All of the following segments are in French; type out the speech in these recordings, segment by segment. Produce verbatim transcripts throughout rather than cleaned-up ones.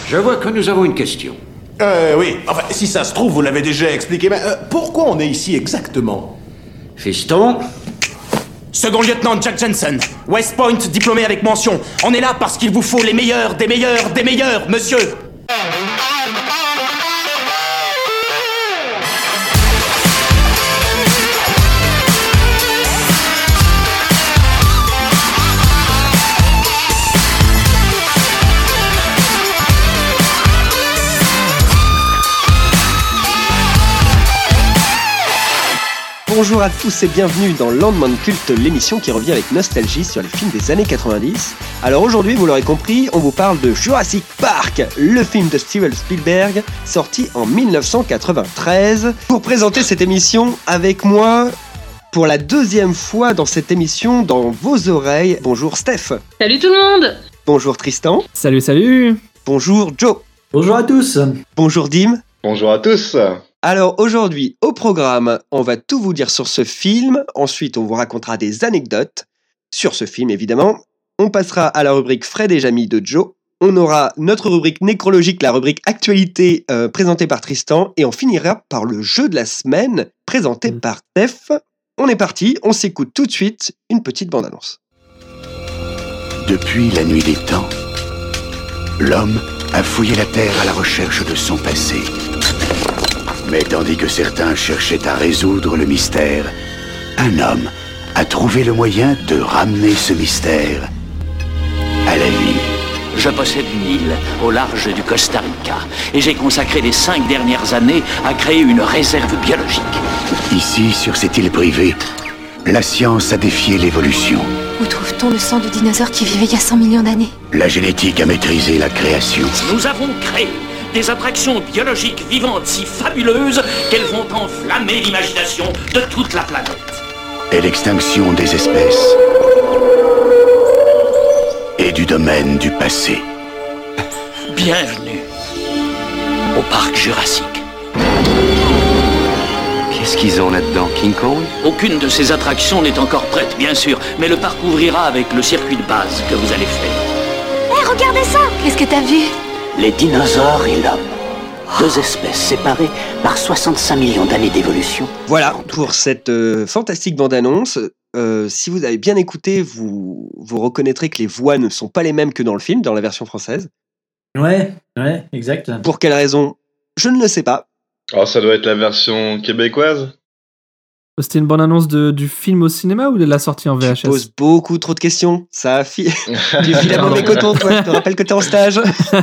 Je vois que nous avons une question. Euh, oui. Enfin, si ça se trouve, vous l'avez déjà expliqué, mais euh, pourquoi on est ici exactement? Fiston? Second lieutenant Jack Jensen, West Point, diplômé avec mention. On est là parce qu'il vous faut les meilleurs, des meilleurs, des meilleurs, monsieur. Bonjour à tous et bienvenue dans Lendemain de Culte, l'émission qui revient avec nostalgie sur les films des années quatre-vingt-dix. Alors aujourd'hui, vous l'aurez compris, on vous parle de Jurassic Park, le film de Steven Spielberg, sorti en dix-neuf cent quatre-vingt-treize. Pour présenter cette émission avec moi, pour la deuxième fois dans cette émission, dans vos oreilles, bonjour Steph. Salut tout le monde. Bonjour Tristan. Salut, salut. Bonjour Joe. Bonjour à tous. Bonjour Dim. Bonjour à tous. Alors aujourd'hui, au programme, on va tout vous dire sur ce film, ensuite on vous racontera des anecdotes sur ce film évidemment, on passera à la rubrique Fred et Jamy de Joe, on aura notre rubrique nécrologique, la rubrique actualité euh, présentée par Tristan, et on finira par le jeu de la semaine présenté mmh. par Steph. On est parti, on s'écoute tout de suite une petite bande-annonce. Depuis la nuit des temps, l'homme a fouillé la Terre à la recherche de son passé. Mais tandis que certains cherchaient à résoudre le mystère, un homme a trouvé le moyen de ramener ce mystère à la vie. Je possède une île au large du Costa Rica et j'ai consacré les cinq dernières années à créer une réserve biologique. Ici, sur cette île privée, la science a défié l'évolution. Où trouve-t-on le sang de dinosaures qui vivaient il y a cent millions d'années? La génétique a maîtrisé la création. Nous avons créé des attractions biologiques vivantes si fabuleuses qu'elles vont enflammer l'imagination de toute la planète. Et l'extinction des espèces et du domaine du passé. Bienvenue au parc Jurassique. Qu'est-ce qu'ils ont là-dedans, King Kong? Aucune de ces attractions n'est encore prête, bien sûr, mais le parc ouvrira avec le circuit de base que vous allez faire. Hé, hey, regardez ça! Qu'est-ce que t'as vu? Les dinosaures et l'homme. Deux espèces séparées par soixante-cinq millions d'années d'évolution. Voilà pour cette euh, fantastique bande-annonce. Euh, si vous avez bien écouté, vous, vous reconnaîtrez que les voix ne sont pas les mêmes que dans le film, dans la version française. Ouais, ouais, exact. Pour quelle raison? Je ne le sais pas. Alors ça doit être la version québécoise. C'était une bonne annonce de, du film au cinéma ou de la sortie en V H S? Tu poses beaucoup trop de questions. Ça a fi... tu files à mauvais coton, toi. Je te rappelle que t'es en stage.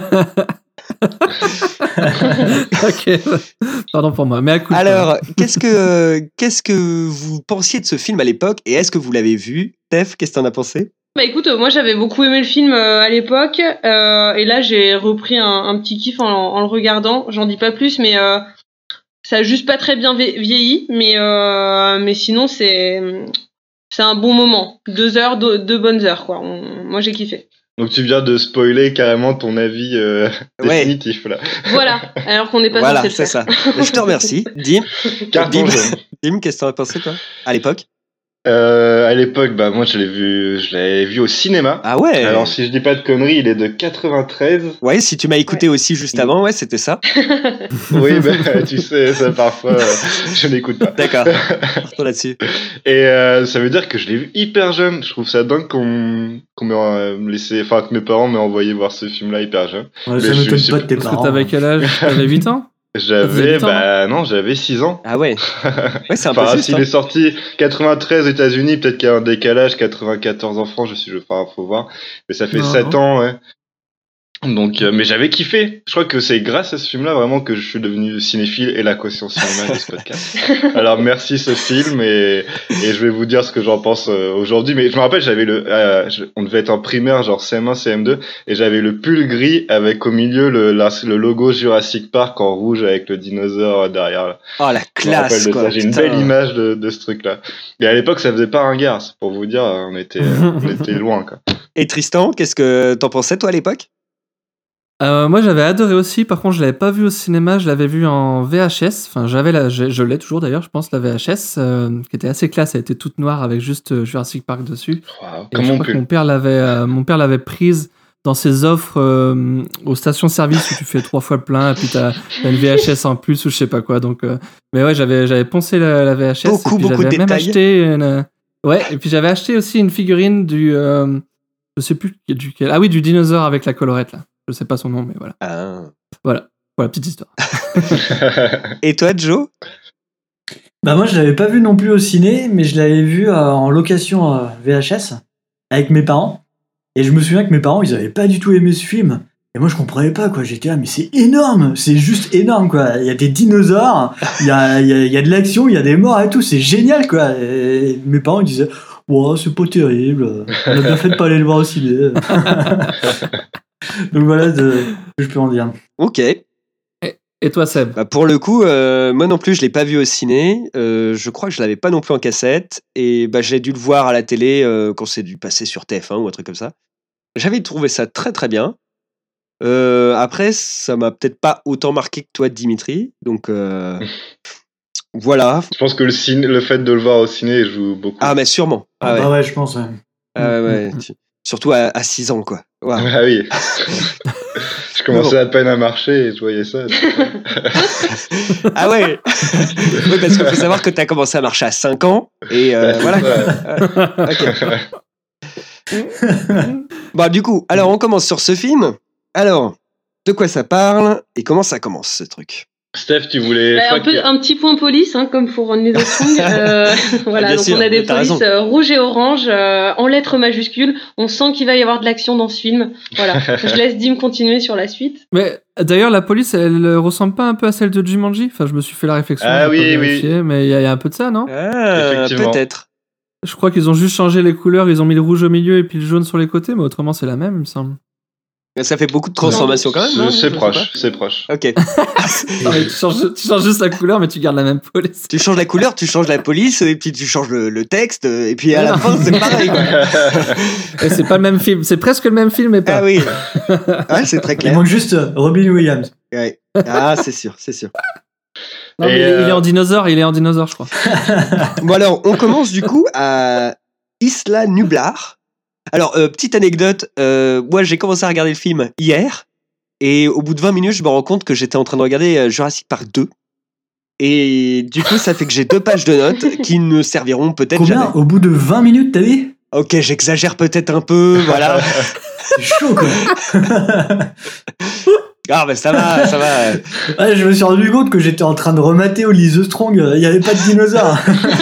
Ok, pardon pour moi. Mais à coup de Alors, qu'est-ce que, qu'est-ce que vous pensiez de ce film à l'époque et est-ce que vous l'avez vu? Steph, qu'est-ce que t'en as pensé? Bah écoute, moi j'avais beaucoup aimé le film euh, à l'époque euh, et là j'ai repris un, un petit kiff en, en le regardant. J'en dis pas plus, mais euh, ça a juste pas très bien vieilli, mais euh, mais sinon c'est c'est un bon moment. Deux heures, deux, deux bonnes heures quoi. On, moi j'ai kiffé. Donc tu viens de spoiler carrément ton avis euh, ouais. définitif là. Voilà, alors qu'on n'est pas voilà, censé le c'est faire. ça. Je te remercie. Dim, Carton Dim, jaune. Dim, qu'est-ce que t'en as pensé toi à l'époque? Euh, à l'époque, bah moi je l'ai vu, je l'avais vu au cinéma. Ah ouais. Alors si je dis pas de conneries, il est de quatre-vingt-treize. Ouais, si tu m'as écouté ouais. aussi juste avant, ouais, c'était ça. Oui, bah tu sais, ça parfois euh, je n'écoute pas. D'accord. Partons là-dessus. Et euh, ça veut dire que je l'ai vu hyper jeune. Je trouve ça dingue qu'on qu'on m'ait euh, laissé, enfin que mes parents m'aient envoyé voir ce film-là hyper jeune. Ouais, ça m'étonne pas de tes parents. Parce que t'avais quel âge? T'avais huit ans? J'avais, bah non, j'avais six ans. Ah ouais. Ouais, c'est un peu enfin, juste. S'il hein. est sorti quatre-vingt-treize aux États-Unis, peut-être qu'il y a un décalage, quatre-vingt-quatorze en France, je suis, je, enfin, faut voir. Mais ça fait non, sept ans, ouais. Donc, euh, mais j'avais kiffé. Je crois que c'est grâce à ce film-là vraiment que je suis devenu cinéphile et la caution cinéma de ce podcast. Alors merci ce film et, et je vais vous dire ce que j'en pense euh, aujourd'hui. Mais je me rappelle, j'avais le, euh, je, on devait être en primaire, genre C M un, C M deux, et j'avais le pull gris avec au milieu le, la, le logo Jurassic Park en rouge avec le dinosaure derrière. Là. Oh la classe quoi. J'ai une belle image de, de ce truc-là. Et à l'époque, ça faisait pas ringard. C'est pour vous dire, on était, on était loin quoi. Et Tristan, qu'est-ce que t'en pensais toi à l'époque? Euh, moi j'avais adoré aussi, par contre je l'avais pas vu au cinéma, je l'avais vu en V H S, enfin j'avais la, je, je l'ai toujours d'ailleurs je pense la V H S, euh, qui était assez classe, elle était toute noire avec juste euh, Jurassic Park dessus. Wow, et je crois que mon père l'avait, euh, mon père l'avait prise dans ces offres euh, aux stations-service où tu fais trois fois le plein et puis t'as, t'as une V H S en plus ou je sais pas quoi. Donc, euh, mais ouais, j'avais, j'avais poncé la, la V H S. Beaucoup, et puis beaucoup j'avais de même détails. acheté une... Ouais, et puis j'avais acheté aussi une figurine du... Euh, je sais plus duquel... Ah oui, du dinosaure avec la collerette, là. Je sais pas son nom, mais voilà. Ah. Voilà, voilà, petite histoire. Et toi, Joe? Bah moi, je l'avais pas vu non plus au ciné, mais je l'avais vu euh, en location euh, V H S avec mes parents. Et je me souviens que mes parents, ils avaient pas du tout aimé ce film. Et moi, je comprenais pas, quoi. J'étais là, mais c'est énorme, c'est juste énorme, quoi. Il y a des dinosaures, il y a, il y, a, il y a de l'action, il y a des morts et tout, c'est génial, quoi. Et mes parents, ils disaient, wow, c'est pas terrible, on a bien fait de pas aller le voir au ciné. Donc voilà de, ce que je peux en dire. Ok. Et toi, Seb? Bah pour le coup, euh, moi non plus, je l'ai pas vu au ciné. Euh, je crois que je l'avais pas non plus en cassette. Et bah, j'ai dû le voir à la télé euh, quand c'est dû passer sur T F un ou un truc comme ça. J'avais trouvé ça très très bien. Euh, après, ça m'a peut-être pas autant marqué que toi, Dimitri. Donc euh, voilà. Je pense que le, ciné, le fait de le voir au ciné joue beaucoup. Ah, mais sûrement. Ah, ouais. Bah ouais, je pense. Ouais. Ah ouais. Tu... Surtout à, à six ans, quoi. Wow. Ah oui. Je commençais à peine à marcher et je voyais ça. Ah ouais. Oui, parce qu'il faut savoir que tu as commencé à marcher à cinq ans. Et euh, voilà. Euh, ok. Bon, du coup, alors on commence sur ce film. Alors, de quoi ça parle et comment ça commence ce truc? Steph, tu voulais... Bah, un, peu, un petit point police, hein, comme pour Rodney Strong. Euh, voilà, Bien donc sûr, on a des polices raison. euh, rouges et oranges euh, en lettres majuscules. On sent qu'il va y avoir de l'action dans ce film. Voilà, je laisse Dim continuer sur la suite. Mais d'ailleurs, la police, elle, elle ressemble pas un peu à celle de Jumanji? Enfin, je me suis fait la réflexion. Ah oui, oui, oui. Mais il y, y a un peu de ça, non? Ah, peut-être. Je crois qu'ils ont juste changé les couleurs. Ils ont mis le rouge au milieu et puis le jaune sur les côtés, mais autrement, c'est la même, il me semble. Ça fait beaucoup de transformations quand même. C'est proche, c'est proche. Ok. Non, mais tu, changes, tu changes juste la couleur, mais tu gardes la même police. Tu changes la couleur, tu changes la police, et puis tu changes le, le texte, et puis à la fin, c'est pareil. Quoi. Et c'est pas le même film. C'est presque le même film, mais pas. Ah oui. Ah, c'est très clair. Il manque juste Robin Williams. Ouais. Ah, c'est sûr, c'est sûr. Non, mais euh... il est en dinosaure, il est en dinosaure, je crois. Bon, alors, on commence du coup à Isla Nublar. Alors, euh, petite anecdote, euh, moi j'ai commencé à regarder le film hier, et au bout de vingt minutes, je me rends compte que j'étais en train de regarder euh, Jurassic Park deux. Et du coup, ça fait que j'ai deux pages de notes qui ne serviront peut-être Combien jamais. Au bout de vingt minutes, t'as dit? Ok, j'exagère peut-être un peu, voilà. C'est chaud, quoi. Ah, bah ça va, ça va. Ouais, je me suis rendu compte que j'étais en train de remater Oli the Strong, il n'y avait pas de dinosaures.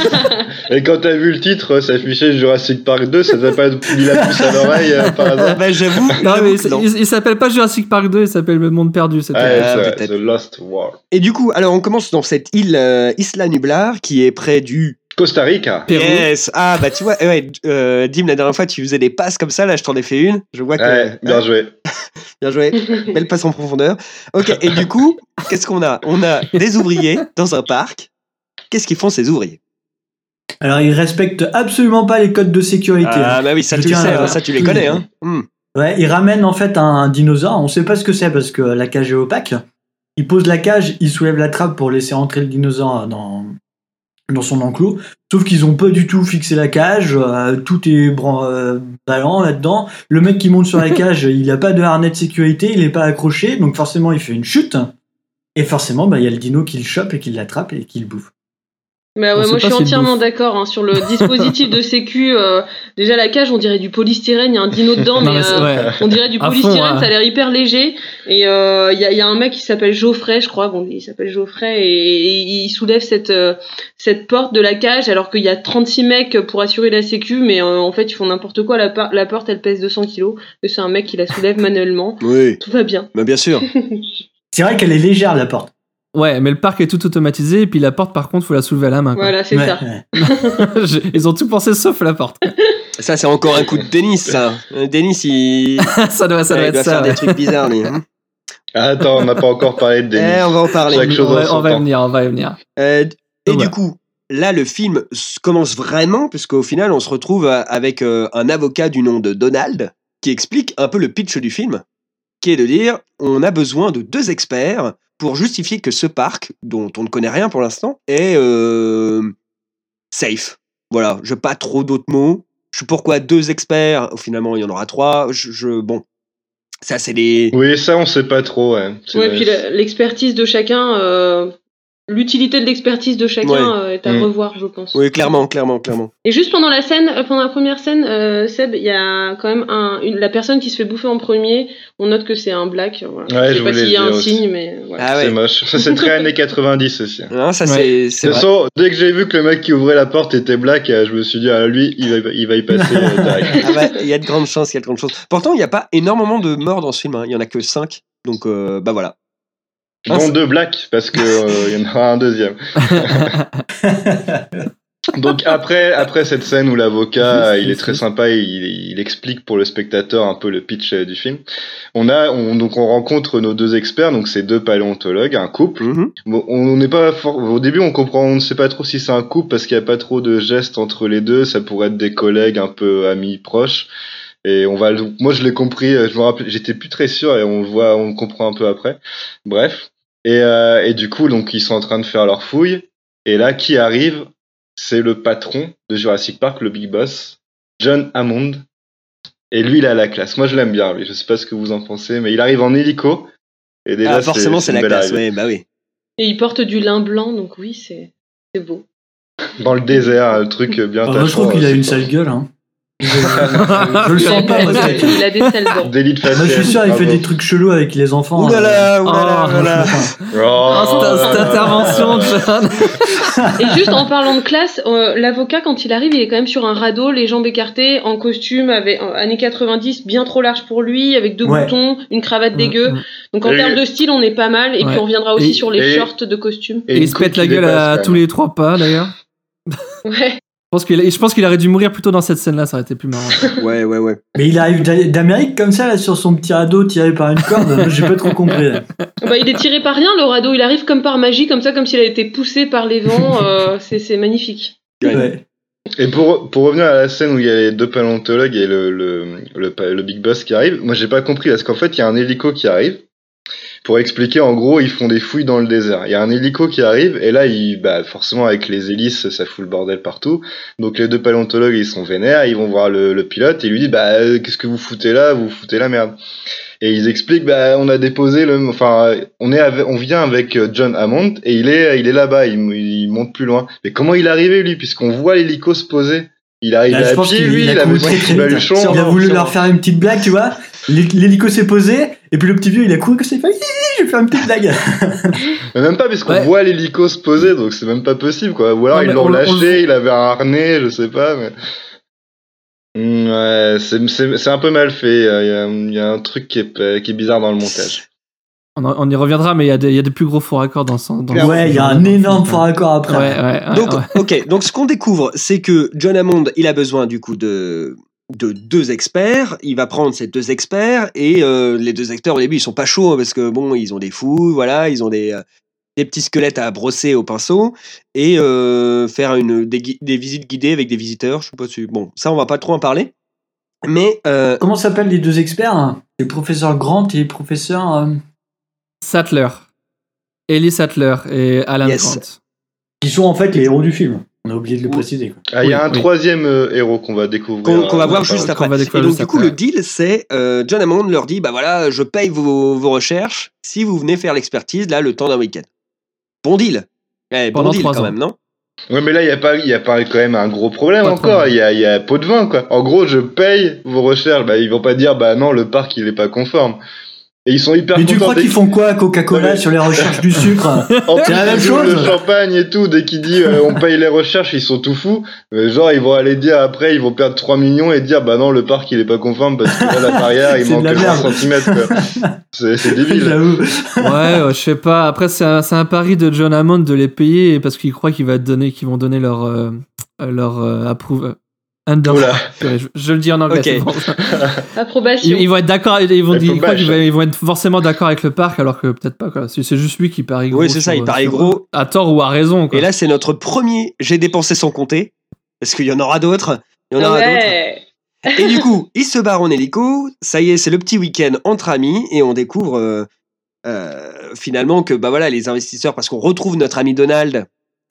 Et quand t'as vu le titre, ça affichait Jurassic Park deux, ça t'a pas mis la puce à l'oreille euh, par hasard? Bah j'avoue. Non, mais il, il, il s'appelle pas Jurassic Park deux, il s'appelle Le Monde Perdu. C'était ouais, ah, c'est The Lost World. Et du coup, alors on commence dans cette île euh, Isla Nublar qui est près du Costa Rica. Pérou. Yes. Ah bah tu vois, ouais, euh, Dim, la dernière fois tu faisais des passes comme ça, là je t'en ai fait une. Je vois que. Ouais, bien joué. Bien joué. Belle passe en profondeur. Ok, et du coup, qu'est-ce qu'on a? On a des ouvriers dans un parc. Qu'est-ce qu'ils font ces ouvriers? Alors, ils respectent absolument pas les codes de sécurité. Ah hein. bah oui, ça Je tu le sais, à... ça tu les connais. Hein. Mm. Ouais, ils ramènent en fait un, un dinosaure. On sait pas ce que c'est parce que la cage est opaque. Ils posent la cage, ils soulèvent la trappe pour laisser rentrer le dinosaure dans, dans son enclos. Sauf qu'ils ont pas du tout fixé la cage. Euh, tout est bran- euh, ballant là-dedans. Le mec qui monte sur la cage, il a pas de harnais de sécurité, il est pas accroché. Donc forcément, il fait une chute. Et forcément, bah, y a le dino qui le chope et qui l'attrape et qui le bouffe. Bah ouais, moi je suis entièrement d'accord hein, sur le dispositif de sécu. Euh, déjà la cage, on dirait du polystyrène, il y a un dino dedans, mais, non, mais euh, ouais. on dirait du À polystyrène, fond, ouais. ça a l'air hyper léger. Et il euh, y, a, y a un mec qui s'appelle Geoffrey, je crois, bon, il s'appelle Geoffrey, et, et il soulève cette euh, cette porte de la cage, alors qu'il y a trente-six mecs pour assurer la sécu, mais euh, en fait ils font n'importe quoi. La, par- la porte elle pèse deux cents kilos, et c'est un mec qui la soulève manuellement. Oui. Tout va bien. Bah bien sûr. C'est vrai qu'elle est légère, la porte. Ouais, mais le parc est tout automatisé, et puis la porte, par contre, faut la soulever à la main. Quoi. Voilà, c'est Ouais, ça. ouais. Ils ont tout pensé sauf la porte. Ça c'est encore un coup de Denis, ça. Euh, Denis, il, ça doit, ça ouais, doit il être doit ça. faire Ouais. des trucs bizarres, lui. Hein. Attends, on n'a pas encore parlé de Denis. Eh, on va en parler. Chaque chose On en va, son on va y temps. venir, on va y venir. Euh, et Ouais. du coup, là, le film s- commence vraiment, puisqu'au final, on se retrouve euh, avec euh, un avocat du nom de Donald qui explique un peu le pitch du film, qui est de dire on a besoin de deux experts pour justifier que ce parc, dont on ne connaît rien pour l'instant, est euh, safe. Voilà, je n'ai pas trop d'autres mots. Je sais pourquoi deux experts, finalement il y en aura trois. Je, je- bon, Ça, c'est des... Oui, ça, on sait pas trop, ouais. C'est Ouais, vrai. puis la- l'expertise de chacun, euh, l'utilité de l'expertise de chacun Ouais. euh, est à Mm. revoir, je pense. Oui, clairement, clairement, clairement. Et juste pendant la scène, euh, pendant la première scène, euh, Seb, il y a quand même un, une, la personne qui se fait bouffer en premier. On note que c'est un black. Voilà. Ouais, je je sais pas voulais s'il y a le un dire aussi. signe, mais voilà. Ah C'est ouais. moche. Ça, c'est très années quatre-vingt-dix aussi. Non, ça, Ouais. c'est, c'est De vrai. toute façon, dès que j'ai vu que le mec qui ouvrait la porte était black, euh, je me suis dit, ah, lui, il va, il va y passer euh, direct. Ah bah, il y a de grandes chances, il y a de grandes chances. Pourtant, il n'y a pas énormément de morts dans ce film. hein. Il y en a que cinq. Donc, euh, bah voilà. Ah, Dont c'est- deux blacks, parce que euh, il y en aura un deuxième. Donc après, après cette scène où l'avocat, il est très sympa, il, il explique pour le spectateur un peu le pitch euh, du film. On a, on, donc on rencontre nos deux experts, donc c'est deux paléontologues, un couple. Mhm. Bon, on n'est pas for- au début, on comprend, on ne sait pas trop si c'est un couple parce qu'il n'y a pas trop de gestes entre les deux. Ça pourrait être des collègues un peu amis proches. Et on va, le- moi je l'ai compris, euh, je me rappelle, j'étais plus très sûr et on le voit, on le comprend un peu après. Bref. Et, euh, et du coup, donc ils sont en train de faire leur fouille. Et là, qui arrive? C'est le patron de Jurassic Park, le big boss, John Hammond. Et lui, il a la classe. Moi, je l'aime bien, lui. Je sais pas ce que vous en pensez, mais il arrive en hélico. Et déjà, Ah, forcément, c'est, une la belle classe. arrivée. Ouais, bah oui. Et il porte du lin blanc, donc oui, c'est, c'est beau. Dans le désert, un truc bien Ah, moi, je trouve qu'il a une sale gueule. Hein. Je, je- je le sens pas, moi, ce mec. Il a des sales dents. Délit de Moi, faciès. je suis sûr, il fait bravo. des trucs chelous avec les enfants. Ouh là là, ouh là là, Oh, ouh là là. Oh, Oh, cette, cette intervention, John. Et juste en parlant de classe, euh, l'avocat, quand il arrive, il est quand même sur un radeau, les jambes écartées, en costume, avec, euh, années quatre-vingt-dix, bien trop large pour lui, avec deux Ouais. boutons, une cravate dégueu. Mm, mm. Donc en Et- termes de style, on est pas mal. Et Ouais. puis on reviendra aussi Et- sur les et- shorts de costume. Et il une se pète coupe la qui gueule dépasse, à quand tous même. les trois pas, d'ailleurs. Ouais. Je pense qu'il, je pense qu'il aurait dû mourir plutôt dans cette scène-là, ça aurait été plus marrant. Ouais, ouais, ouais. Mais il arrive d'a- d'Amérique comme ça, là, sur son petit radeau tiré par une corde. Moi, j'ai pas trop compris. là. Bah, il est tiré par rien, le radeau. Il arrive comme par magie, comme ça, comme s'il a été poussé par les vents. euh, c'est, c'est magnifique. Ouais. Ouais. Et pour, pour revenir à la scène où il y a les deux paléontologues et le, le, le, le big boss qui arrive, moi j'ai pas compris parce qu'en fait il y a un hélico qui arrive. Pour expliquer, en gros, ils font des fouilles dans le désert. Il y a un hélico qui arrive, et là, il, bah, forcément, avec les hélices, ça fout le bordel partout. Donc, les deux paléontologues, ils sont vénères, ils vont voir le, le pilote, et il lui dit, bah, euh, qu'est-ce que vous foutez là? Vous foutez la merde. Et ils expliquent, bah, on a déposé le, enfin, on est avec, on vient avec John Hammond, et il est, il est là-bas, il, il monte plus loin. Mais comment il est arrivé, lui, puisqu'on voit l'hélico se poser? Il arrive Là, je à pense pied, qu'il lui, il il a a couru mis très ses très vite. baluchons. Il a voulu Sûrement. leur faire une petite blague, tu vois. L'hé- L'hélico s'est posé, et puis le petit vieux, il a couru que c'est fait. Je vais faire une petite blague. Mais même pas, parce qu'on Ouais. voit l'hélico se poser, donc c'est même pas possible, quoi. Ou alors Non, ils mais l'ont on- on lâché, le- il avait un harnais, je sais pas, mais. Mm, Ouais, c'est, c'est, c'est un peu mal fait. Il y a, il y a un truc qui est, pas- qui est bizarre dans le montage. On, en- on y reviendra, mais il y a des, il y a des plus gros faux raccords dans, ce- dans Ouais, il y a un énorme fort accord après. Ouais, ouais, ouais, Donc, ouais. ok, donc ce qu'on découvre, c'est que John Hammond, il a besoin du coup de, de deux experts. Il va prendre ces deux experts et euh, les deux experts au début ils sont pas chauds hein, parce que bon, ils ont des fous, voilà, ils ont des, euh, des petits squelettes à brosser au pinceau et euh, faire une, des, gui- des visites guidées avec des visiteurs. Je sais pas si bon, ça on va pas trop en parler. Mais euh, Comment s'appellent les deux experts hein? Le professeur Grant et le professeur. euh, Sattler. Ellie Sattler et Alan Yes. Grant. qui sont en fait les héros du film. On a oublié de le préciser. Quoi. Ah, il y a Oui, un oui. troisième euh, héros qu'on va découvrir. qu'on qu'on va euh, voir dans juste la- qu'on après. va Et découvrir donc juste du coup après. le deal c'est euh, John Hammond leur dit bah voilà je paye vos, vos recherches si vous venez faire l'expertise là le temps d'un week-end. Bon deal. Eh, bon Pendant deal trois quand ans. même non? Ouais, mais là, il y a pas, il y a pas quand même un gros problème Pas de encore. problème. Il y a, il y a pot de vin, quoi. En gros, je paye vos recherches. Bah, ils vont pas dire, bah non, le parc, il est pas conforme. Et ils sont hyper Mais tu contents crois dès qu'ils font quoi à Coca-Cola Ouais, mais- sur les recherches du sucre? En C'est plus, la même ils ouvrent chose. le champagne et tout, dès qu'il dit euh, on paye les recherches, ils sont tout fous. Mais genre, ils vont aller dire après, ils vont perdre trois millions et dire bah non, le parc il est pas conforme parce que là, la barrière il C'est de manque la vingt merde. centimètres. Quoi. C'est, c'est débile. J'avoue. Ouais, ouais, je sais pas. Après, c'est un, c'est un pari de John Hammond de les payer parce qu'ils croient qu'ils, va donner, qu'ils vont donner leur, euh, leur euh, approuve. Under... Oula. Je, je le dis en anglais. Ok. C'est bon. Approbation. Ils, ils vont être d'accord. Ils vont, Il faut ils croient bâche. qu'ils vont, ils vont être forcément d'accord avec le parc, alors que peut-être pas. Quoi. C'est, c'est juste lui qui parie gros. Oui, c'est ça, sur- il parie sur- gros. À tort ou à raison. Quoi. Et là c'est notre premier j'ai dépensé sans compter parce qu'il y en aura d'autres. Il y en aura d'autres. Ouais. Et du coup, il se barre en hélico. Ça y est, c'est le petit week-end entre amis et on découvre euh, euh, finalement que bah voilà les investisseurs, parce qu'on retrouve notre ami Donald,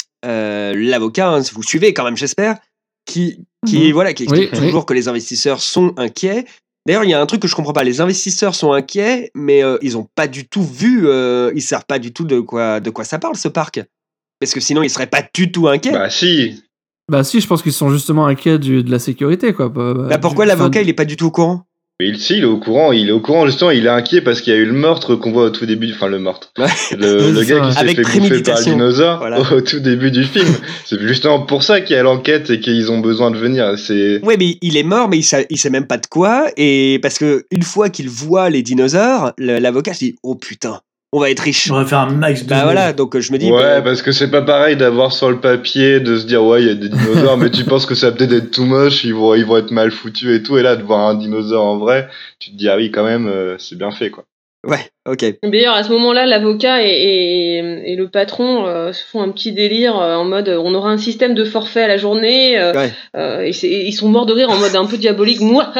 euh, l'avocat. Hein, vous suivez quand même, j'espère, qui qui Mhm. voilà qui explique Oui, oui. toujours que les investisseurs sont inquiets D'ailleurs, il y a un truc que je comprends pas. Les investisseurs sont inquiets, mais euh, ils ont pas du tout vu, euh, ils savent pas du tout de quoi, de quoi ça parle, ce parc. Parce que sinon, ils seraient pas du tout inquiets. Bah si. Bah si, je pense qu'ils sont justement inquiets du, de la sécurité, quoi. Bah, bah pourquoi du, l'avocat, enfin, il est pas du tout au courant? Mais il, si, il est au courant, il est au courant, justement, il est inquiet parce qu'il y a eu le meurtre qu'on voit au tout début, enfin le meurtre. Le, le gars qui s'est Avec fait bouffer par un dinosaure voilà. au, au tout début du film. C'est justement pour ça qu'il y a l'enquête et qu'ils ont besoin de venir. C'est... Ouais, mais il est mort, mais il sait, il sait même pas de quoi. Et parce que une fois qu'il voit les dinosaures, l'avocat se dit oh putain, on va être riche. On va faire un max de. Bah voilà, donc je me dis. Ouais, bah... parce que c'est pas pareil d'avoir sur le papier, de se dire ouais, il y a des dinosaures, mais tu penses que ça va peut-être être tout moche, ils vont, ils vont être mal foutus et tout, et là, de voir un dinosaure en vrai, tu te dis ah oui, quand même, euh, c'est bien fait, quoi. Ouais, ok. D'ailleurs, à ce moment-là, l'avocat et, et, et le patron euh, se font un petit délire euh, en mode on aura un système de forfait à la journée. Euh, ouais. euh, et ils sont morts de rire en mode un peu diabolique. Moi,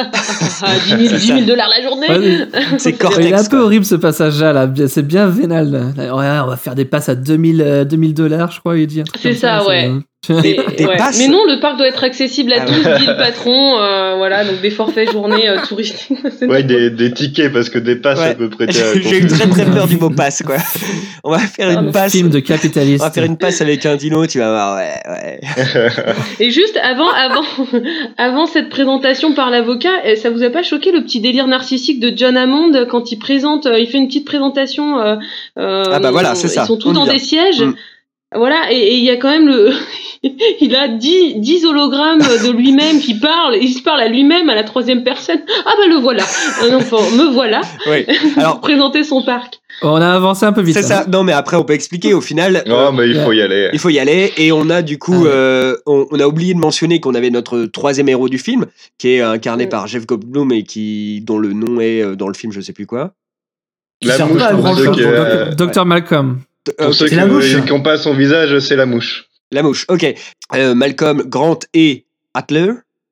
dix mille dollars la journée. Ouais, c'est correct. Il est un peu horrible ce passage-là. Là. C'est bien vénal. Là. Ouais, on va faire des passes à deux mille dollars, je crois, il dit. C'est ça, ça, ouais. C'est... Mais, ouais. Mais non, le parc doit être accessible à ah tous, ouais. dit le patron. Euh, voilà, donc des forfaits journées euh, touristiques. Ouais, des, des tickets, parce que des passes, ouais. ça peut prêter à... J'ai eu très très peur du mot passe, quoi. On va faire une ah, passe. Film de capitaliste. On va faire une passe avec un dino, tu vas voir, ouais, ouais. Et juste avant, avant, avant cette présentation par l'avocat, ça vous a pas choqué le petit délire narcissique de John Hammond quand il présente, il fait une petite présentation. Euh, ah bah voilà, c'est ça. Ils sont tous dans des sièges. Mm. Voilà, et il y a quand même le. Il a dix, dix hologrammes de lui-même qui parlent, il se parle à lui-même à la troisième personne. Ah bah le voilà, un enfant, me voilà. Oui. Alors, présenter son parc. On a avancé un peu vite. C'est ça. Non, mais après on peut expliquer. Au final, non, euh, mais il faut y aller. Il faut y aller, et on a du coup, ah, euh, on, on a oublié de mentionner qu'on avait notre troisième héros du film, qui est incarné mmh. par Jeff Goldblum et qui, dont le nom est dans le film, je sais plus quoi. La mouche, pour ceux qui, euh, Docteur Malcolm. Pour okay. ceux qui n'ont pas son visage, c'est la mouche. La mouche, ok. Euh, Malcolm, Grant et Adler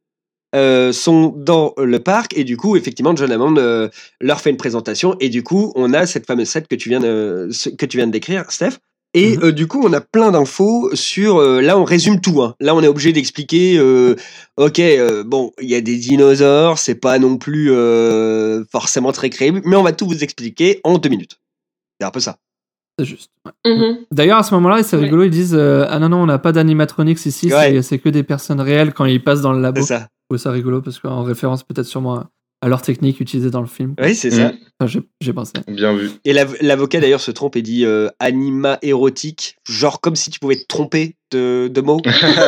euh, sont dans le parc, et du coup, effectivement, John Hammond euh, leur fait une présentation, et du coup, on a cette fameuse scène que tu viens de, que tu viens de décrire, Steph. Et mm-hmm. euh, du coup, on a plein d'infos sur... Euh, là, on résume tout. Hein. Là, on est obligé d'expliquer... Euh, ok, euh, bon, il y a des dinosaures, c'est pas non plus euh, forcément très crédible, mais on va tout vous expliquer en deux minutes. C'est un peu ça. C'est juste. Ouais. Mm-hmm. D'ailleurs, à ce moment-là, c'est rigolo, ouais. ils disent euh, ah non, non, on n'a pas d'animatronics ici, ouais. c'est, c'est que des personnes réelles quand ils passent dans le labo. C'est ça. Je trouve ça rigolo parce qu'en référence peut-être sûrement à, à leur technique utilisée dans le film. Oui, c'est mmh. ça. Enfin, j'ai, j'ai pensé. Bien vu. Et l'av- l'avocat d'ailleurs se trompe et dit euh, anima érotique, genre comme si tu pouvais te tromper de, de mots.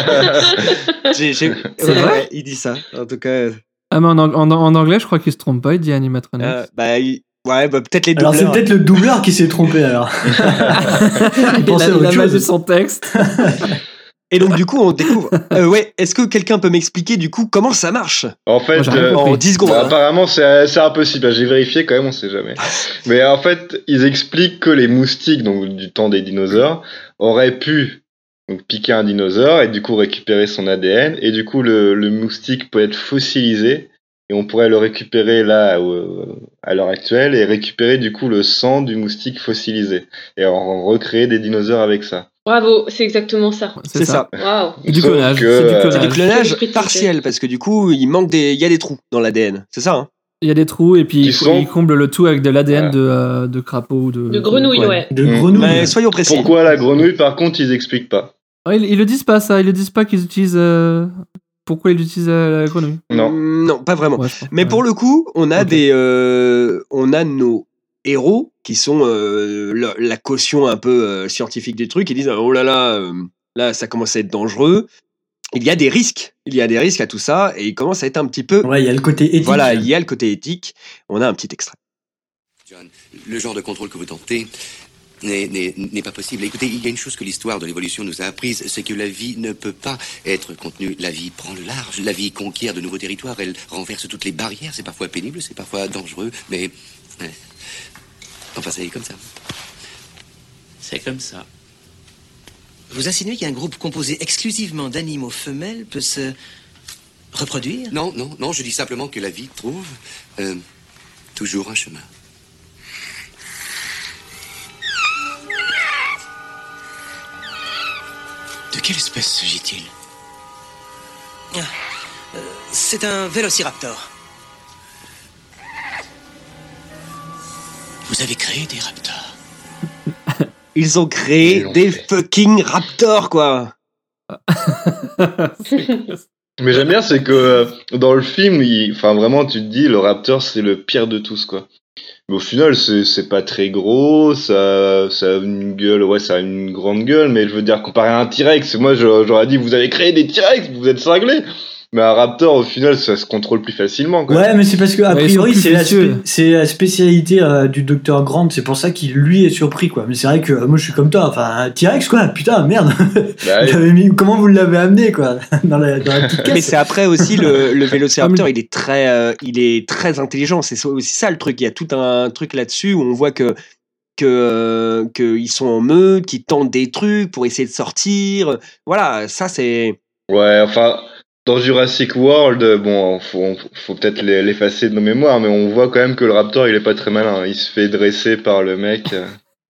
j'ai, j'ai... C'est ouais, vrai il dit ça, en tout cas. Ah, mais en, en, en anglais, je crois qu'il se trompe pas, il dit animatronics. Euh, bah, il... Ouais, bah peut-être les doubleurs. Alors c'est peut-être le doubleur qui s'est trompé alors. il pensait il a, il a mal de son texte. Et donc du coup on découvre. Euh, ouais, est-ce que quelqu'un peut m'expliquer du coup comment ça marche? En fait, Moi, euh, en dix secondes. Bah, hein. Apparemment c'est, c'est impossible. J'ai vérifié quand même, on sait jamais. Mais en fait, ils expliquent que les moustiques, donc du temps des dinosaures, auraient pu donc piquer un dinosaure et du coup récupérer son A D N. Et du coup le, le moustique peut être fossilisé. Et on pourrait le récupérer là euh, à l'heure actuelle et récupérer du coup le sang du moustique fossilisé et en recréer des dinosaures avec ça. Bravo, c'est exactement ça. C'est, c'est ça. ça. Wow. Du clonage. Que, c'est du clonage, c'est du clonage partiel parce que du coup il manque des, il y a des trous dans l'A D N. C'est ça. Hein. Il y a des trous et puis ils sont... il comble le tout avec de l'A D N ouais. de, euh, de crapaud ou de. De grenouille, ouais. ouais. De grenouille. Mais soyons précis. Pourquoi la grenouille par contre ils expliquent pas. Ouais, ils, ils le disent pas ça, ils le disent pas qu'ils utilisent. Euh... Pourquoi il utilise la grenouille ? Non, non, pas vraiment. Ouais, Mais ouais. pour le coup, on a okay. des, euh, on a nos héros qui sont euh, la, la caution un peu euh, scientifique du truc. Ils disent oh là là, euh, là ça commence à être dangereux. Il y a des risques, il y a des risques à tout ça, et il commence à être un petit peu. Ouais, il y a le côté éthique. Voilà, il y a le côté éthique. On a un petit extrait. John, le genre de contrôle que vous tentez. N'est, n'est, n'est pas possible. Écoutez, il y a une chose que l'histoire de l'évolution nous a apprise, c'est que la vie ne peut pas être contenue. La vie prend le large, la vie conquiert de nouveaux territoires, elle renverse toutes les barrières. C'est parfois pénible, c'est parfois dangereux, mais... Ouais. Enfin, c'est comme ça. C'est comme ça. Vous insinuez qu'un groupe composé exclusivement d'animaux femelles peut se reproduire ? Non, non, non, je dis simplement que la vie trouve euh, toujours un chemin. De quelle espèce s'agit-il ? ah, euh, C'est un vélociraptor. Vous avez créé des raptors. Ils ont créé Ils l'ont des fait. fucking raptors, quoi. Mais j'aime bien, c'est que euh, dans le film, il... enfin vraiment, tu te dis, le raptor, c'est le pire de tous, quoi. Mais au final, c'est, c'est pas très gros, ça, ça a une gueule, ouais, ça a une grande gueule, mais je veux dire, comparé à un T-Rex, moi j'aurais dit, vous avez créé des T-Rex, vous êtes cinglés. Mais un raptor, au final, ça se contrôle plus facilement, quoi. Ouais, mais c'est parce que, a Ouais, priori, ils sont plus c'est la, vicieux. spé- c'est la spécialité euh, du docteur Grant, c'est pour ça qu'il, lui, est surpris, quoi. Mais c'est vrai que euh, moi, je suis comme toi, enfin, un T-Rex, quoi, putain, merde. Bah, Vous l'avez mis- comment vous l'avez amené, quoi, dans la, dans la petite caisse. Mais c'est après aussi le, le Vélociraptor, il est très, euh, il est très intelligent. C'est aussi ça le truc. Il y a tout un truc là-dessus où on voit que que euh, qu'ils sont en meute, qu'ils tentent des trucs pour essayer de sortir. Voilà, ça c'est. Ouais, enfin, dans Jurassic World, bon, faut, faut peut-être l'e- l'effacer de nos mémoires, mais on voit quand même que le raptor, il est pas très malin. Il se fait dresser par le mec. euh.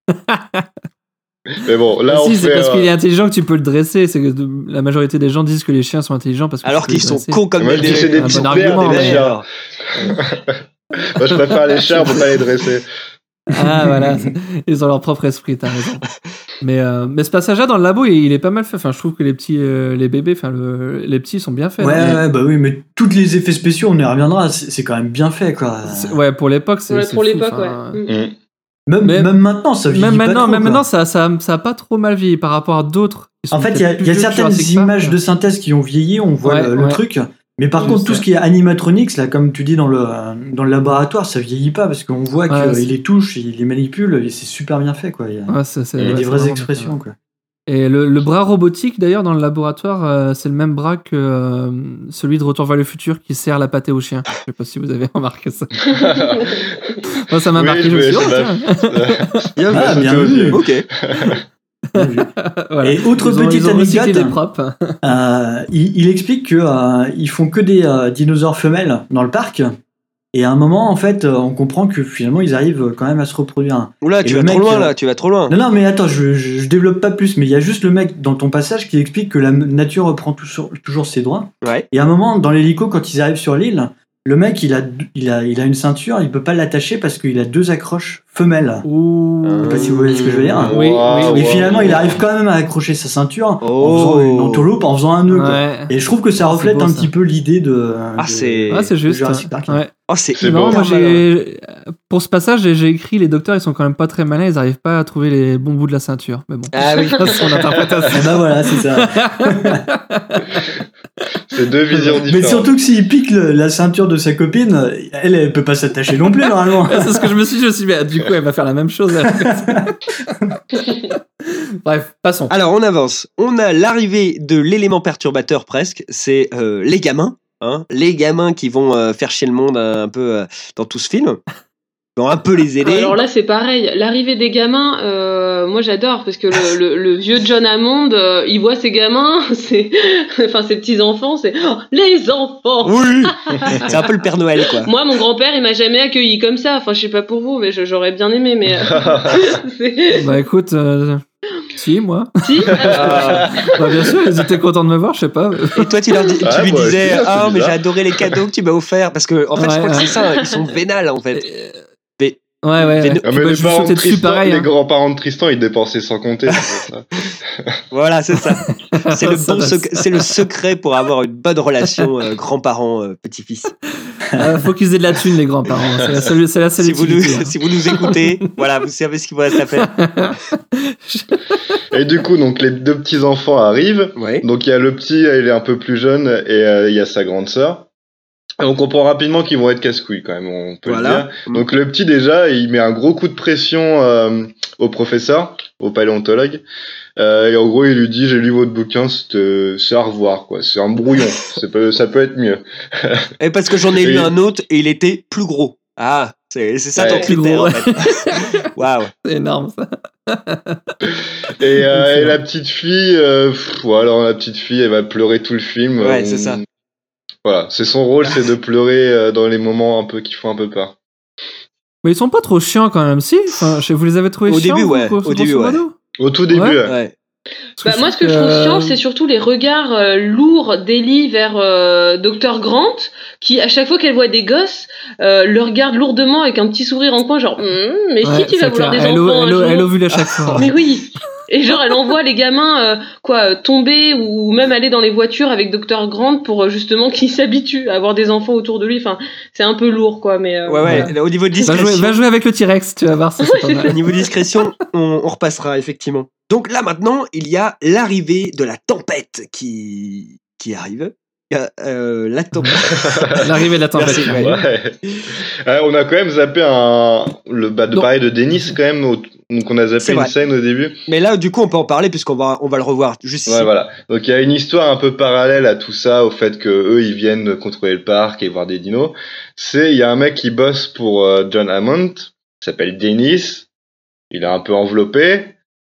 Mais bon, là, Ah, on si, c'est fait. parce euh, qu'il est intelligent que tu peux le dresser. C'est que de- la majorité des gens disent que les chiens sont intelligents parce que Alors tu peux qu'ils les sont dresser. cons comme Moi, des. je dis c'est des un petites bon merdes, argument, des mais- chiens. Moi, je préfère les chiens, on peut pas les dresser. Ah voilà, c'est- ils ont leur propre esprit, t'as raison. Mais, euh, mais ce passage-là dans le labo, il, il est pas mal fait. Enfin, je trouve que les petits, euh, les bébés, enfin le, les petits sont bien faits. Ouais, hein. ouais, bah oui, mais tous les effets spéciaux, on y reviendra, c'est, c'est quand même bien fait, quoi. C'est- Ouais, pour l'époque, c'est. Ouais, c'est pour fou, l'époque, enfin, ouais. Mm. Mm. Même, Mais- même maintenant, ça vieillit Même pas maintenant, trop, même quoi. maintenant, ça, ça, ça a pas trop mal vieilli par rapport à d'autres. qui sont En fait, il y a, peut-être il y a plus vieux que certaines Jurassic Park. images de synthèse qui ont vieilli, on voit Ouais, le, le ouais. truc. Mais par Je contre, sais. tout ce qui est animatronics, là, comme tu dis dans le, dans le laboratoire, ça vieillit pas parce qu'on voit Ouais, qu'il c'est- les touche, il les manipule, et c'est super bien fait, quoi. Il y a, Ouais, c'est- c'est- il y a ouais, des c'est vraies vraiment expressions, bien. quoi. Et le, le bras robotique, d'ailleurs, dans le laboratoire, euh, c'est le même bras que euh, celui de Retour vers le futur qui sert la pâtée au chien. Je sais pas si vous avez remarqué ça. Moi, ça m'a Oui, marqué. Je me mais suis dit, ça oh, m'a- tiens. ça Ah, m'a bien sauté aux vu. yeux. Ok. Voilà. Et autre Ils ont- petite ils ont recyclé anecdote, des propres. euh, il, il explique que euh, ils font que des euh, dinosaures femelles dans le parc. Et à un moment, en fait, euh, on comprend que finalement, ils arrivent quand même à se reproduire. Oula, Et tu le vas trop mec, loin euh, là, tu vas trop loin. Non, non, mais attends, je, je, je développe pas plus, mais il y a juste le mec dans ton passage qui explique que la nature reprend toujours, toujours ses droits. Ouais. Et à un moment, dans l'hélico, quand ils arrivent sur l'île, le mec, il a, il a, il a une ceinture, il peut pas l'attacher parce qu'il a deux accroches femelles. Ouh. Je sais pas si vous voyez ce que je veux dire. Oui, Waouh, oui, Et waouh. finalement, il arrive quand même à accrocher sa ceinture en Oh. faisant une entourloupe, en faisant un nœud. quoi. Ouais. Et je trouve que ça C'est reflète beau, un ça. petit peu l'idée de. Ah, de- c'est- Ah, c'est de juste. Jurassic Park. Ouais. Oh, c'est C'est Non, beau. moi hyper malin. j'ai pour ce passage j'ai j'ai écrit les docteurs ils sont quand même pas très malins, ils arrivent pas à trouver les bons bouts de la ceinture. Mais bon. Ah oui. C'est son interprétation. Et bah voilà, c'est ça. C'est deux visions Mais différentes. surtout que s'il pique le- la ceinture de sa copine, elle, elle peut pas s'attacher non plus normalement. C'est ce que je me suis dit, je me suis dit, mais, du coup, elle va faire la même chose. Bref, passons. Alors, on avance. On a l'arrivée de l'élément perturbateur presque. C'est euh, les gamins. Hein, les gamins qui vont euh, faire chier le monde euh, un peu euh, dans tout ce film. Ils vont un peu les aider. Alors là, c'est pareil. L'arrivée des gamins, euh, moi j'adore parce que le, le, le vieux John Hammond, euh, il voit ses gamins, c'est, enfin ses petits enfants, c'est oh, les enfants. Oui. C'est un peu le Père Noël, quoi. Moi, mon grand-père, il m'a jamais accueilli comme ça. Enfin, je sais pas pour vous, mais je- j'aurais bien aimé. Mais euh, c'est- Bah écoute, euh, si, moi. si. Bah, bien sûr, ils étaient contents de me voir, je sais pas. Et toi, tu, leur dis, tu Ouais, lui moi disais aussi, c'est ah, mais bizarre. j'ai adoré les cadeaux que tu m'as offerts. Parce que, en fait, je Ouais, crois que ouais. c'est ça. Ils sont vénales, en fait. Mais, Ouais, ouais. Mais ouais. ne- Ah, Puis mais bah, les je lui parents de sautais dessus Tristan, pareil. les hein. grands-parents de Tristan, ils dépensaient sans compter. c'est pour ça. voilà, c'est ça. C'est le, Ça bon va, sec- c'est le secret pour avoir une bonne relation euh, grands-parents-petits-fils. Euh, faut qu'ils aient de la thune, les grands-parents. C'est la seule, c'est la seule si, vous nous, utilité, hein. si vous nous écoutez, voilà, vous savez ce qu'il vous reste à faire. Et du coup, donc les deux petits enfants arrivent. Ouais. Donc il y a le petit, il est un peu plus jeune, et euh, il y a sa grande sœur. Et on comprend rapidement qu'ils vont être casse-couilles quand même, on peut Voilà. le dire. Donc le petit déjà, il met un gros coup de pression euh, au professeur, au paléontologue. Euh, et en gros, il lui dit, j'ai lu votre bouquin, c'est, euh, c'est à revoir, quoi. C'est un brouillon. c'est pas, ça peut être mieux. Et parce que j'en ai lu Et- un autre et il était plus gros. Ah, c'est c'est ça Ouais. ton Plus critère, gros, en fait. Waouh. C'est énorme, ça. Et, euh, Excellent. et la petite fille, euh, pff, ouais, alors la petite fille, elle va pleurer tout le film. Ouais, On- c'est ça. Voilà, c'est son rôle, c'est de pleurer euh, dans les moments un peu qui font un peu peur. Mais ils sont pas trop chiants quand même, si enfin, je- vous les avez trouvés Au chiants début, vous, ouais. grosso Au début, ouais. modo Au tout début, Ouais. ouais. Ouais. Bah, moi, ce que je trouve euh... chiant, c'est surtout les regards euh, lourds d'Ellie vers euh, docteur Grant, qui, à chaque fois qu'elle voit des gosses, euh, le regarde lourdement avec un petit sourire en coin, genre mmm, mais ouais, si tu vas vouloir des elle enfants. Elle, un jour. elle ovule à chaque fois. Mais oui. Et genre, elle envoie les gamins euh, quoi tomber ou même aller dans les voitures avec docteur Grant pour euh, justement qu'ils s'habituent à avoir des enfants autour de lui. Enfin, c'est un peu lourd, quoi. Mais euh, ouais, ouais. ouais. Au niveau de discrétion, va jouer, va jouer avec le T-Rex, tu vas voir. Ça, ouais, c'est au niveau de discrétion, on, on repassera effectivement. Donc là maintenant, il y a l'arrivée de la tempête qui qui arrive. Euh, la tempête. L'arrivée de la tempête. Merci, ouais. Ouais, on a quand même zappé un le bah, de pareil de Dennis quand même. Au... Donc on a zappé une scène au début. Mais là du coup on peut en parler puisqu'on va on va le revoir juste ici. Ouais, voilà. Donc il y a une histoire un peu parallèle à tout ça, au fait que eux ils viennent contrôler le parc et voir des dinos. C'est il y a un mec qui bosse pour euh, John Hammond, qui s'appelle Dennis. Il est un peu enveloppé.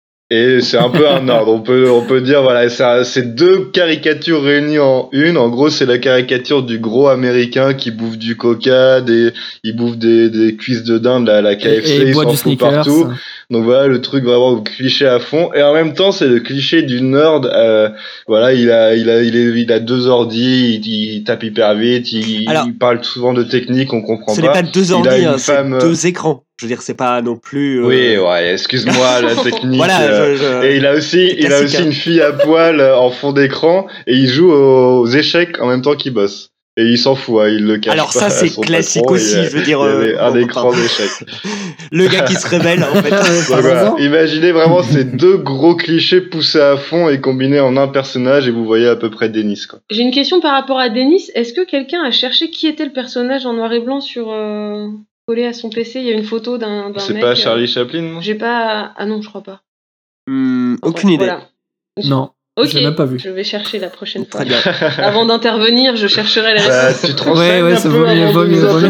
Et c'est un peu un ordre, on peut, on peut dire, voilà, c'est, c'est deux caricatures réunies en une. En gros, c'est la caricature du gros américain qui bouffe du coca, des, il bouffe des, des cuisses de dinde à la K F C, et, et il s'en fout sneakers, partout. Donc voilà, le truc vraiment cliché à fond. Et en même temps, c'est le cliché du nerd, euh, voilà, il a, il a, il est, il a deux ordi, il, il tape hyper vite, il, Alors, il parle souvent de technique, on comprend ce pas. Ce n'est pas deux ordi, hein, femme... c'est deux écrans. Je veux dire, c'est pas non plus. Euh... Oui, ouais, excuse-moi, la technique. Voilà, euh, je, je... Et il a aussi, il a aussi une fille à poil en fond d'écran et il joue aux échecs en même temps qu'il bosse. Et il s'en fout, hein, il le cache. Alors pas ça, c'est classique patron, aussi, a, je veux dire. Il y euh, un écran d'échecs. Le gars qui se révèle, en fait. Donc, voilà. Imaginez vraiment ces deux gros clichés poussés à fond et combinés en un personnage et vous voyez à peu près Dennis, quoi. J'ai une question par rapport à Dennis. Est-ce que quelqu'un a cherché qui était le personnage en noir et blanc sur... Euh... collé à son P C, il y a une photo d'un, d'un c'est mec. C'est pas Charlie euh, Chaplin, non? J'ai pas... Ah non, je crois pas. Mmh, aucune enfin, idée. Voilà. Non. Ok, je l'ai même pas vu. Je vais chercher la prochaine fois. Très bien. Avant d'intervenir, je chercherai les bah, réponses. tu te renseignes ouais, ouais, un ça peu vaut mieux, vaut mieux, vaut mieux.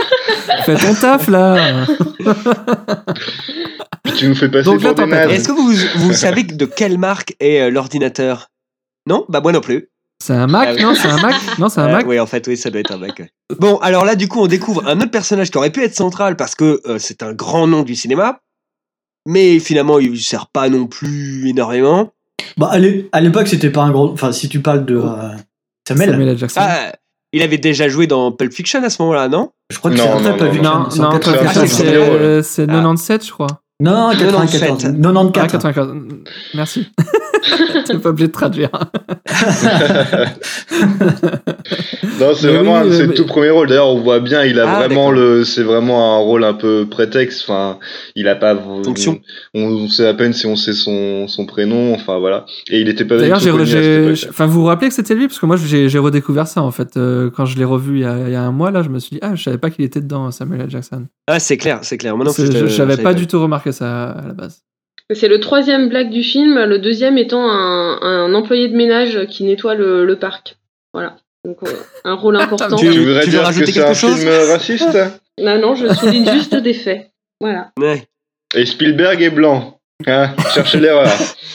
Fais ton taf, là. Tu nous fais passer Donc, pour là, des nazes. Est-ce que vous, vous savez de quelle marque est euh, l'ordinateur? Non? Bah moi non plus. C'est un Mac, non? C'est un Mac? Non, c'est un euh, Mac? Oui, en fait, oui, ça doit être un Mac. Ouais. Bon, alors là, du coup, on découvre un autre personnage qui aurait pu être central parce que euh, c'est un grand nom du cinéma, mais finalement, il ne sert pas non plus énormément. Bah, à l'époque, c'était pas un gros. Enfin, si tu parles de euh, Samuel. Samuel Jackson. Ah, il avait déjà joué dans Pulp Fiction à ce moment-là, non? Je crois que non, c'est après non, Pulp Fiction. Non, non, Pulp Fiction, ah, c'est, euh, c'est quatre-vingt-dix-sept, je crois. Non, quatre-vingt-quatorze. quatre-vingt-quatorze. Ah, quatre-vingt-quatorze. Merci. T'es pas obligé de traduire. Non, c'est mais vraiment oui, un de ses mais... tout premiers rôles. D'ailleurs, on voit bien, il a ah, vraiment le, c'est vraiment un rôle un peu prétexte. Enfin, il a pas fonction. On, on sait à peine si on sait son, son prénom. Enfin, voilà. Et il était pas. D'ailleurs, j'ai, j'ai, enfin, vous vous rappelez que c'était lui parce que moi, j'ai, j'ai redécouvert ça en fait euh, quand je l'ai revu il y, a, il y a un mois là. Je me suis dit ah, je savais pas qu'il était dedans, Samuel L. Jackson. Ah, c'est clair, c'est clair. Moi non plus, je, je, j'avais pas, pas du tout remarqué ça à la base. C'est le troisième blague du film, le deuxième étant un, un employé de ménage qui nettoie le, le parc. Voilà. Donc, euh, un rôle important. tu, tu voudrais tu dire que c'est un chose film raciste? Non, non, je souligne juste des faits. Voilà. Ouais. Et Spielberg est blanc. Hein, cherchez l'erreur.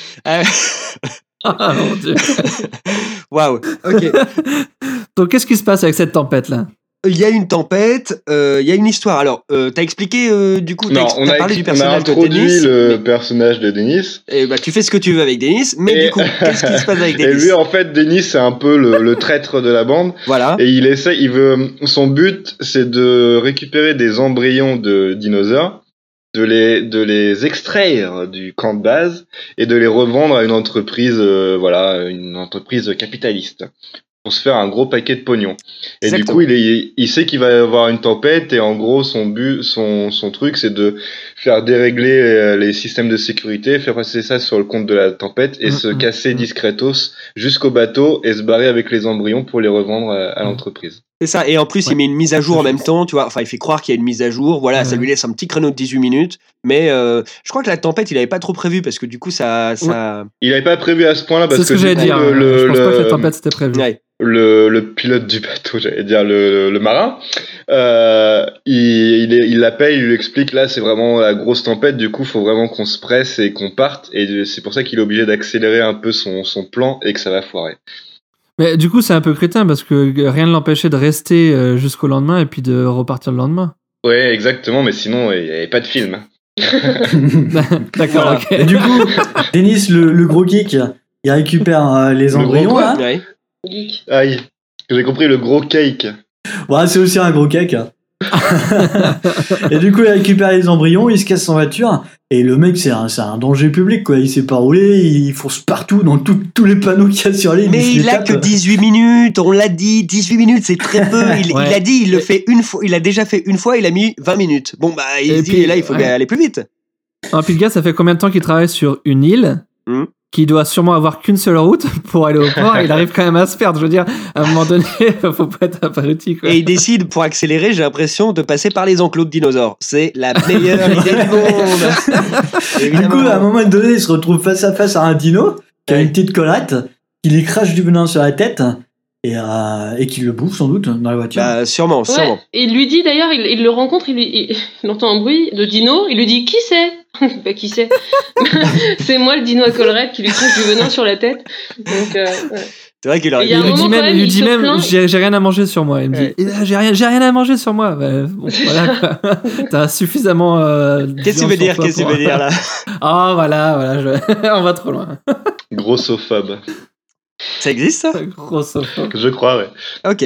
Ah mon dieu. Waouh. Ok. Donc, qu'est-ce qui se passe avec cette tempête-là? Il y a une tempête, euh, il y a une histoire. Alors, euh, t'as expliqué euh, du coup, t'as, non, t'as on a parlé ex- du personnage on a de Dennis. le mais... personnage de Dennis. Et bah, tu fais ce que tu veux avec Dennis, mais et... du coup, qu'est-ce qui se passe avec Dennis? Et lui, en fait, Dennis, c'est un peu le, le traître de la bande. Voilà. Et il essaie, il veut, son but, c'est de récupérer des embryons de dinosaures, de les, de les extraire du camp de base et de les revendre à une entreprise, euh, voilà, une entreprise capitaliste. Pour se faire un gros paquet de pognon. Et Exactement. du coup, il, est, il sait qu'il va y avoir une tempête et en gros, son but, son, son truc, c'est de faire dérégler les systèmes de sécurité, faire passer ça sur le compte de la tempête et mmh, se mmh, casser mmh. discretos jusqu'au bateau et se barrer avec les embryons pour les revendre à, à l'entreprise. C'est ça. Et en plus, ouais. il met une mise à jour en même temps, tu vois. Enfin, il fait croire qu'il y a une mise à jour. Voilà, ouais. ça lui laisse un petit créneau de dix-huit minutes. Mais euh, je crois que la tempête, il avait pas trop prévu parce que du coup, ça, ça. Ouais. Il avait pas prévu à ce point-là parce c'est ce que, que, que j'allais dire. Le, je pense le, pas que la tempête c'était prévu. Ouais. Le, le pilote du bateau, j'allais dire le, le marin, euh, il, il, il l'appelle, il lui explique là c'est vraiment la grosse tempête, du coup faut vraiment qu'on se presse et qu'on parte, et c'est pour ça qu'il est obligé d'accélérer un peu son, son plan et que ça va foirer. Mais du coup c'est un peu crétin parce que rien ne l'empêchait de rester jusqu'au lendemain et puis de repartir le lendemain. Ouais exactement, mais sinon il n'y avait pas de film. D'accord, Voilà. ok. Et du coup, Denis, le, le gros geek, il récupère euh, les Le gros embryons quoi là. Ouais. Geek. Aïe, j'ai compris le gros cake. Ouais, c'est aussi un gros cake. Et du coup, il récupère les embryons, il se casse son voiture. Et le mec, c'est un, c'est un danger public, quoi. Il sait pas rouler, il fonce partout dans tout- tous les panneaux qu'il y a sur l'île. Mais se il les a tape. que dix-huit minutes, on l'a dit, dix-huit minutes, c'est très peu. Il, Ouais. il a dit, il le fait une fois, il a déjà fait une fois, il a mis vingt minutes. Bon, bah, il Et se dit, puis, là, il faut ouais. aller plus vite. Un puis le gars, ça fait combien de temps qu'il travaille sur une île Hmm. qui doit sûrement avoir qu'une seule route pour aller au port et il arrive quand même à se perdre. Je veux dire, à un moment donné, faut pas être abruti, quoi. Et il décide, pour accélérer, j'ai l'impression, de passer par les enclos de dinosaures. C'est la meilleure idée du monde. Du coup, à un moment donné, il se retrouve face à face à un dino qui a une petite collerette, qui lui crache du venin sur la tête et, euh, et qui le bouffe sans doute dans la voiture. Bah, sûrement, sûrement. Ouais. Et il lui dit d'ailleurs, il, il le rencontre, il, lui, il, il entend un bruit de dino, il lui dit qui c'est. Bah, qui c'est. C'est moi le dino à collerette qui lui crache du venin sur la tête. Donc, euh, ouais. C'est vrai qu'il aurait Et il y a Il un lui moment, dit quand même, même, il lui il dit se même plaint. j'ai, j'ai rien à manger sur moi. Il me dit, Ouais. Eh ben, j'ai rien, j'ai rien à manger sur moi. Bah, bon, voilà, quoi. T'as suffisamment. Euh, Qu'est-ce que tu veux dire, qu'est-ce que tu veux dire, là? Ah, voilà, voilà, je... on va trop loin. Grossophobe. Ça existe, ça? Grosse info. Je crois, ouais. Ok.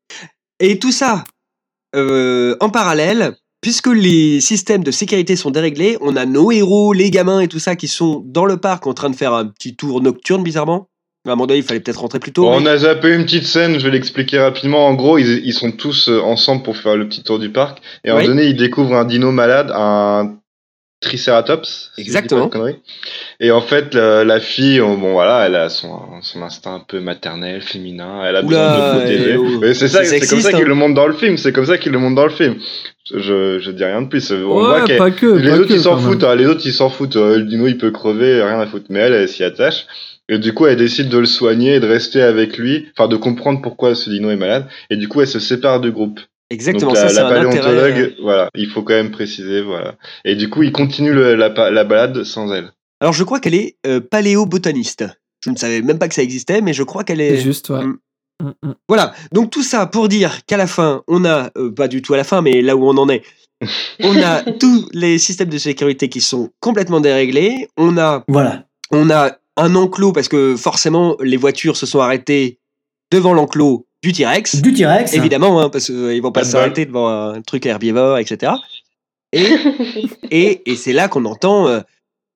Et tout ça, euh, en parallèle, puisque les systèmes de sécurité sont déréglés, on a nos héros, les gamins et tout ça qui sont dans le parc en train de faire un petit tour nocturne, bizarrement. À un moment donné, il fallait peut-être rentrer plus tôt. Bon, mais- on a zappé une petite scène, je vais l'expliquer rapidement. En gros, ils, ils sont tous euh, ensemble pour faire le petit tour du parc. Et à un Oui. moment donné, ils découvrent un dino malade, un Triceratops. si je dis pas Exactement. de conneries. Et en fait, la, la fille, euh, bon voilà, elle a son, son instinct un peu maternel, féminin. Elle a besoin Oula, de protéger. eh, oh, Mais c'est ça, c'est c'est comme sexiste, ça qu'ils hein. le montrent dans le film. C'est comme ça qu'ils le montrent dans le film. Je, je dis rien de plus. On Ouais, voit qu'elle- pas que, les pas autres que, ils s'en quand même. foutent. hein, les autres ils s'en foutent. euh, le dino il peut crever, rien à foutre. Mais elle, elle s'y attache. Et du coup, elle décide de le soigner et de rester avec lui, enfin de comprendre pourquoi ce dino est malade. Et du coup, elle se sépare du groupe. Exactement, Donc la, ça, c'est la un paléontologue, intérêt. euh. voilà, il faut quand même préciser, voilà. Et du coup, il continue le- la, pa- la balade sans elle. Alors, je crois qu'elle est euh, paléobotaniste. Je ne savais même pas que ça existait, mais je crois qu'elle est. C'est juste, ouais. Mm. Mm, mm. Voilà, donc tout ça pour dire qu'à la fin, on a, euh, pas du tout à la fin, mais là où on en est, on a tous les systèmes de sécurité qui sont complètement déréglés. On a, Voilà. on a un enclos parce que forcément les voitures se sont arrêtées devant l'enclos du T-Rex. Du T-Rex. Évidemment, hein, parce qu'ils vont pas Pas de s'arrêter devant un truc herbivore, et cetera. Et, et, et c'est là qu'on entend, euh,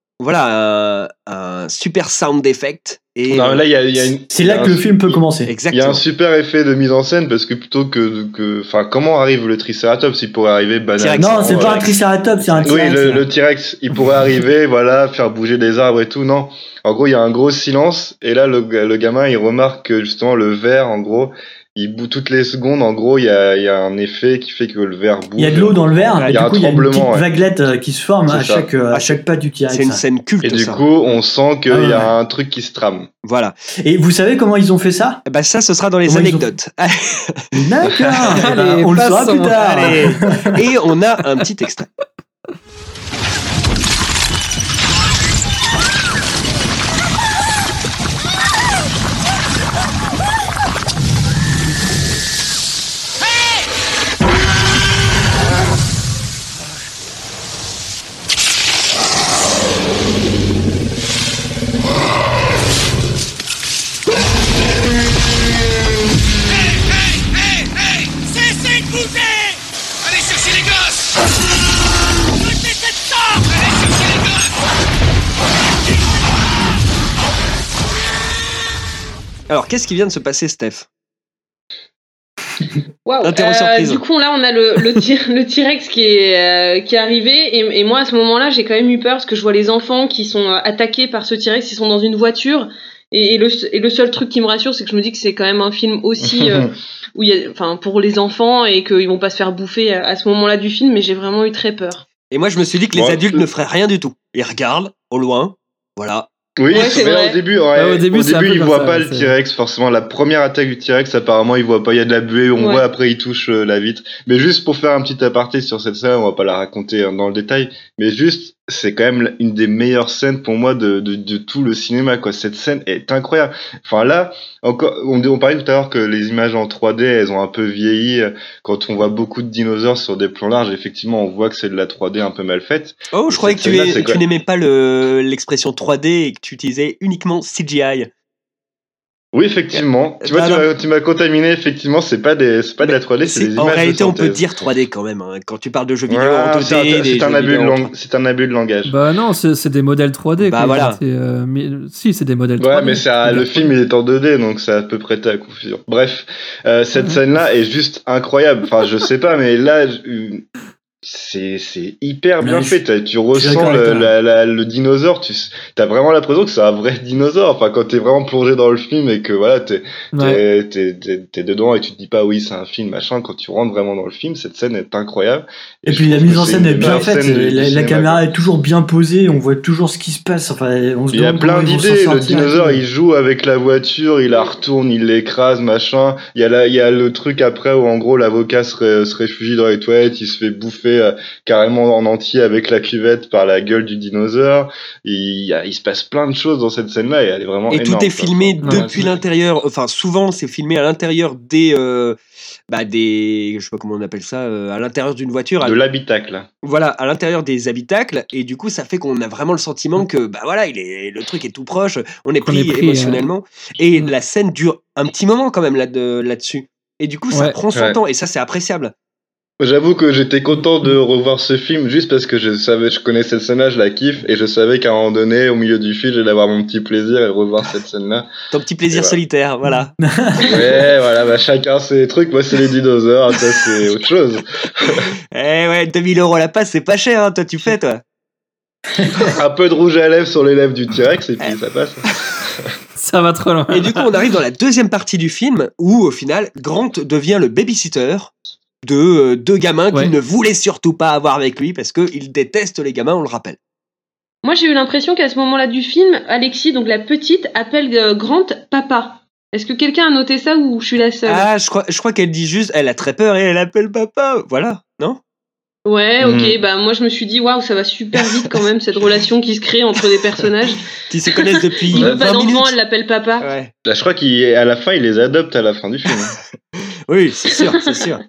voilà, un, un super sound effect. Et, Non, là, il y a, il y a une. C'est il y a là un que le su- film peut commencer. Il y a Exactement. un super effet de mise en scène parce que plutôt que, que, enfin, comment arrive le Triceratops? Il pourrait arriver banalement. Non, c'est pas un Triceratops, c'est un Oui, T-Rex. le, le T-Rex, il pourrait arriver, voilà, faire bouger des arbres et tout. Non, en gros, il y a un gros silence et là, le, le gamin, il remarque que justement le verre, en gros, il bouge toutes les secondes. En gros, il y a, il y a un effet qui fait que le verre bouge. Il y a de l'eau dans le verre, Il et y a du un coup, il y a une petite tremblement, ouais. vaguelette euh, qui se forme à C'est ça. chaque, euh, à chaque pas du T-Rex. C'est une scène culte, Et du ça. coup, on sent qu'il Ah ouais. y a un truc qui se trame. Voilà. Et vous savez comment ils ont fait ça? Bah ça, ce sera dans les Comment ils ont- anecdotes. D'accord. Eh ben, Allez, on le saura passons. plus tard. Allez. Et on a un petit extrait. Cessez de bouger! Allez chercher les gosses! Foutez cette sang! Allez chercher les gosses! Alors, qu'est-ce qui vient de se passer, Steph? Waouh. Interro Euh, surprise. du coup, là, on a le, le, T- le T-Rex qui est, euh, qui est arrivé. Et, et moi, à ce moment-là, j'ai quand même eu peur parce que je vois les enfants qui sont euh, attaqués par ce T-Rex. Ils sont dans une voiture. Et, et, le, et le seul truc qui me rassure, c'est que je me dis que c'est quand même un film aussi euh, où il y a, enfin, pour les enfants et qu'ils vont pas se faire bouffer à, à ce moment-là du film. Mais j'ai vraiment eu très peur. Et moi, je me suis dit que les Ouais, adultes c'est- ne feraient rien du tout. Ils regardent au loin, voilà. Oui, Ouais, c'est mais vrai. au début, ouais, Ouais, au début, c'est un peu il comme voit ça, pas ouais, le c'est- T-Rex, forcément. La première attaque du T-Rex, apparemment, il voit pas. Il y a de la buée, on Ouais. voit après, il touche euh, la vitre. Mais juste pour faire un petit aparté sur cette scène, on va pas la raconter hein, dans le détail. Mais juste, c'est quand même une des meilleures scènes pour moi de, de, de tout le cinéma, quoi. Cette scène est incroyable. Enfin là, encore, on, on parlait tout à l'heure que les images en trois D, elles ont un peu vieilli. Quand on voit beaucoup de dinosaures sur des plans larges, effectivement, on voit que c'est de la trois D un peu mal faite. Oh, je croyais que tu, es, tu n'aimais pas le, l'expression trois D et que tu utilisais uniquement C G I. Oui, effectivement. Tu vois, tu m'as, tu m'as contaminé. Effectivement, c'est pas des, c'est pas de la trois D, c'est, c'est des images. En réalité, de on peut dire trois D quand même. Hein. Quand tu parles de jeux vidéo ah, en deux D, c'est un, des c'est un jeux abus de vidéo lang- c'est un abus de langage. Bah non, c'est, c'est des modèles trois D. Bah voilà. C'est, euh, mais, si, c'est des modèles ouais, trois D. Ouais, mais ça, le film il est en deux D, donc ça peut prêter à confusion. Bref, euh, cette ouais. scène-là est juste incroyable. Enfin, je sais pas, mais là. Je... C'est, c'est hyper bien ouais, fait. T'as, tu ressens le, la, la, le dinosaure. Tu as vraiment l'impression que c'est un vrai dinosaure. Enfin, quand t'es vraiment plongé dans le film et que voilà, t'es, ouais. t'es, t'es, t'es, t'es dedans et tu te dis pas oui, c'est un film, machin. Quand tu rentres vraiment dans le film, cette scène est incroyable. Et, et puis la mise en scène est bien faite. La, la caméra est toujours bien posée. On voit toujours ce qui se passe. Enfin, on se il y a plein d'idées. Le dinosaure, il joue avec la voiture, il la retourne, il l'écrase, machin. Il y a là, il y a le truc après où en gros l'avocat se, se réfugie dans les toilettes, il se fait bouffer. Euh, carrément en entier avec la cuvette par la gueule du dinosaure. Il, il se passe plein de choses dans cette scène-là et elle est vraiment et énorme. Tout est filmé enfin, depuis ouais, l'intérieur. Enfin, souvent, c'est filmé à l'intérieur des, euh, bah des, je sais pas comment on appelle ça, euh, à l'intérieur d'une voiture. De à, l'habitacle. Voilà, à l'intérieur des habitacles. Et du coup, ça fait qu'on a vraiment le sentiment que, bah voilà, il est, le truc est tout proche. On est pris, on est pris émotionnellement. Hein. Et la scène dure un petit moment quand même là de, là-dessus. Et du coup, ça ouais, prend son ouais. temps et ça, c'est appréciable. J'avoue que j'étais content de revoir ce film juste parce que je savais, je connaissais cette scène-là, je la kiffe et je savais qu'à un moment donné, au milieu du film, j'allais avoir mon petit plaisir et revoir cette scène-là. Ton petit plaisir voilà. solitaire, voilà. Ouais, voilà, bah chacun ses trucs. Moi, c'est les dinosaures, toi, c'est autre chose. Eh ouais, deux mille euros la passe, c'est pas cher, hein, toi, tu fais, toi. Un peu de rouge à lèvres sur les lèvres du T-Rex et puis ça passe. Ça va trop loin. Et du coup, on arrive dans la deuxième partie du film où, au final, Grant devient le babysitter de euh, deux gamins ouais. qu'il ne voulait surtout pas avoir avec lui parce qu'il déteste les gamins, on le rappelle. Moi, j'ai eu l'impression qu'à ce moment-là du film, Alexis, donc la petite, appelle euh, Grant papa. Est-ce que quelqu'un a noté ça ou je suis la seule ? Ah, je crois, je crois qu'elle dit juste, elle a très peur et elle appelle papa. Voilà, non ? Ouais, ok, mmh. bah moi je me suis dit, waouh, ça va super vite quand même, cette relation qui se crée entre des personnages. Qui se connaissent depuis il veut pas d'enfant, minutes. Elle l'appelle papa. Ouais. Là, je crois qu'à la fin, il les adopte à la fin du film. Oui, c'est sûr, c'est sûr.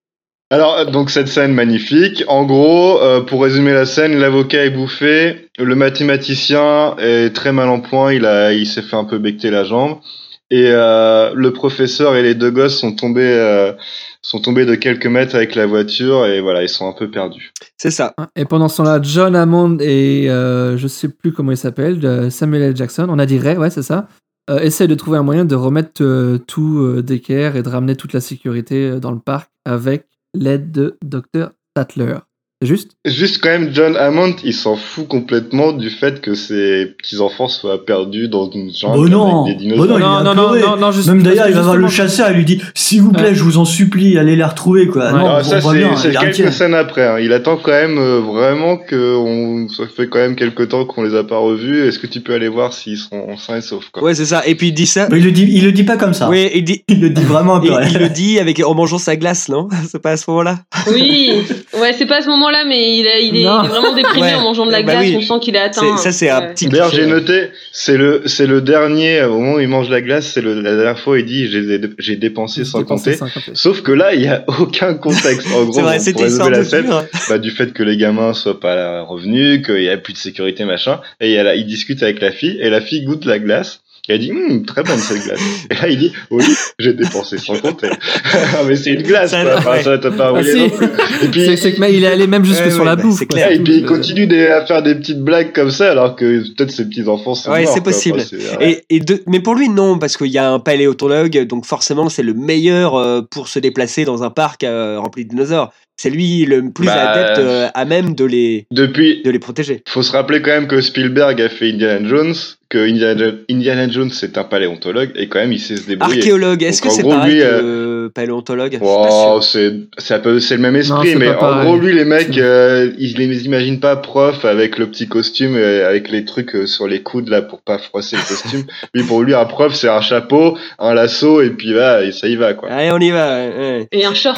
Alors, donc cette scène magnifique. En gros, euh, pour résumer la scène, l'avocat est bouffé, le mathématicien est très mal en point, il a, il s'est fait un peu becter la jambe, et euh, le professeur et les deux gosses sont tombés, euh, sont tombés de quelques mètres avec la voiture, et voilà, ils sont un peu perdus. C'est ça. Et pendant ce temps-là, John Hammond et euh, je sais plus comment il s'appelle, Samuel L. Jackson, on a dit Ray, ouais, c'est ça. Euh, essaye de trouver un moyen de remettre euh, tout euh, d'équerre et de ramener toute la sécurité dans le parc avec l'aide de docteur Sattler. C'est juste ? Juste quand même, John Hammond, il s'en fout complètement du fait que ses petits-enfants soient perdus dans une jungle oh non. avec des dinosaures. Oh non, non, non, non, non, juste, même d'ailleurs, il va voir le chasseur, il lui dit « S'il vous plaît, ouais. je vous en supplie, allez les retrouver. » quoi. Ouais. Non, ah, ça, c'est, bien, c'est quelques scènes après. Hein. Il attend quand même euh, vraiment que on... ça fait quand même quelques temps qu'on les a pas revus. Est-ce que tu peux aller voir s'ils sont sains et saufs quoi. Ouais, c'est ça. Et puis il dit ça... Mais il le dit, il le dit pas comme ça. Oui, il, dit... il le dit vraiment un peu. Il, il le dit avec... en mangeant sa glace, non ? C'est pas à ce moment-là ? Oui, ouais, c'est pas à ce moment-là, mais il, a, il, est, il est vraiment déprimé ouais. en mangeant de la glace. Bah oui. On sent qu'il est atteint. C'est, ça, c'est un petit. D'ailleurs, j'ai noté, c'est le, c'est le dernier au moment où il mange la glace. C'est le, la dernière fois, il dit j'ai, j'ai dépensé sans compter. sans compter. Sauf que là, il y a aucun contexte. En gros, c'est vrai, pour résumer la scène, bah, du fait que les gamins soient pas revenus, qu'il y a plus de sécurité, machin. Et il, y a la, il discute avec la fille, et la fille goûte la glace. Et elle dit, hm, très bonne cette glace. Et là, il dit, oui, j'ai dépensé sans compter. Mais c'est une glace, ça, quoi. Enfin, ouais. Ça, t'as pas ah, si. non plus. Et puis, c'est, c'est que, il est allé même jusque ouais, sur ouais, la bah, bouffe. C'est clair. Et puis, il continue à faire des petites blagues comme ça, alors que peut-être ses petits-enfants sont ouais, morts. c'est possible. Enfin, c'est, ouais. et, et de, mais pour lui, non, parce qu'il y a un paléontologue, donc forcément, c'est le meilleur euh, pour se déplacer dans un parc euh, rempli de dinosaures. C'est lui le plus bah, adepte euh, à même de les, depuis, de les protéger. Faut se rappeler quand même que Spielberg a fait Indiana Jones, que Indiana, Indiana Jones c'est un paléontologue et quand même il sait se débrouiller. Archéologue, est-ce Donc, que c'est gros, pareil lui, que euh... paléontologue oh, c'est, c'est, un peu, c'est le même esprit, non, mais en gros lui les mecs, euh, ils les imaginent pas profs avec le petit costume, avec les trucs sur les coudes là pour pas froisser le costume. Lui pour lui un prof c'est un chapeau, un lasso et puis là et ça y va quoi. Allez on y va. Ouais. Et un short.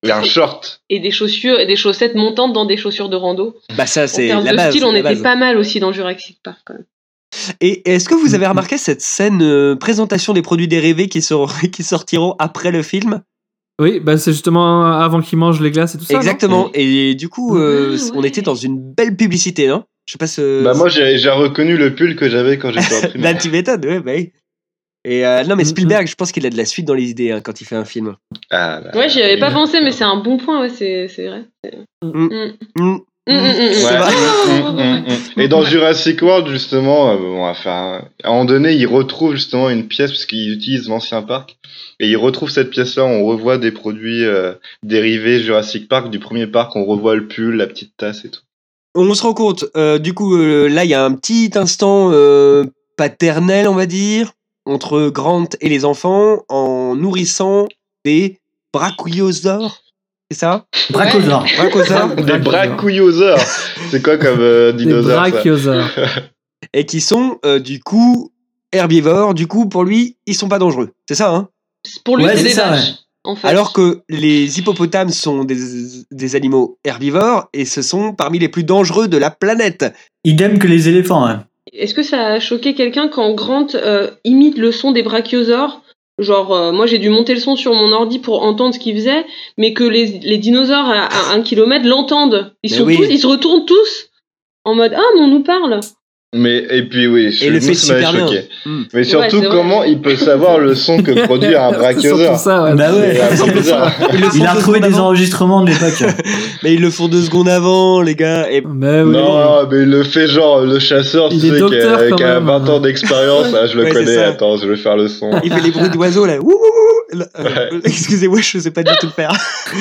Et un short. Et des chaussures et des chaussettes montantes dans des chaussures de rando. Bah ça c'est en termes la de base. style, on la était base. pas mal aussi dans Jurassic Park quand même. Et est-ce que vous avez remarqué cette scène euh, présentation des produits dérivés qui, seront, qui sortiront après le film? Oui, bah c'est justement avant qu'ils mangent les glaces et tout ça. Exactement. Non Et du coup, euh, Ah, ouais. on était dans une belle publicité, non? Je sais pas ce. Bah moi j'ai, j'ai reconnu le pull que j'avais quand j'étais en primaire. Bah tu m'étonnes, ouais, bah oui. Et euh, non mais Spielberg, je pense qu'il a de la suite dans les idées hein, quand il fait un film. Ah, bah, Ouais, j'y avais pas oui. pensé, mais c'est un bon point, ouais, c'est, c'est vrai. C'est... Mm. Mm. Mm. Mm, mm, mm, C'est Ouais. vrai. Mm, mm, mm. Et dans Jurassic World, justement, euh, bon, enfin, à un moment donné, ils retrouvent justement une pièce parce qu'ils utilisent l'ancien parc. Et ils retrouvent cette pièce-là, on revoit des produits euh, dérivés Jurassic Park, du premier parc, on revoit le pull, la petite tasse et tout. On se rend compte, euh, du coup, euh, là il y a un petit instant euh, paternel, on va dire, entre Grant et les enfants en nourrissant des brachiosaures. C'est ça? Brachosaure. Brachiosaures. Des brachiosaures. C'est quoi comme euh, Des dinosaure ça brachiosaures. Et qui sont euh, du coup herbivores. Du coup, pour lui, ils sont pas dangereux. C'est ça, hein? Pour lui, Ouais, c'est c'est des ça, vaches, ouais. en fait. Alors que les hippopotames sont des, des animaux herbivores et ce sont parmi les plus dangereux de la planète. Idem que les éléphants. Hein. Est-ce que ça a choqué quelqu'un quand Grant euh, imite le son des brachiosaures? Genre, euh, moi j'ai dû monter le son sur mon ordi pour entendre ce qu'il faisait, mais que les, les dinosaures à, à un kilomètre l'entendent. Ils, Mais sont oui. tous, ils se retournent tous en mode « Ah, mais on nous parle !» Mais, et puis oui, je, Et le nous, fait ça m'avait super bien. choqué. Mm. Mais surtout, Ouais, c'est vrai. comment il peut savoir le son que produit un C'est brachiosaure? surtout ça, ouais. Bah ouais. C'est assez bizarre. Ils le font Il a deux retrouvé secondes des avant. enregistrements de l'époque. Mais ils le font deux secondes avant, les gars. Et Mais oui. Non, mais il le fait genre le chasseur, tu Il est sais, qui docteur, a, quand qui a même. vingt ans d'expérience. Ah, je le Ouais, c'est connais, ça. attends, je vais faire le son. il fait les bruits d'oiseaux là. Ouh, ouh, ouh. Euh, Ouais. Excusez-moi, je sais pas du tout le faire.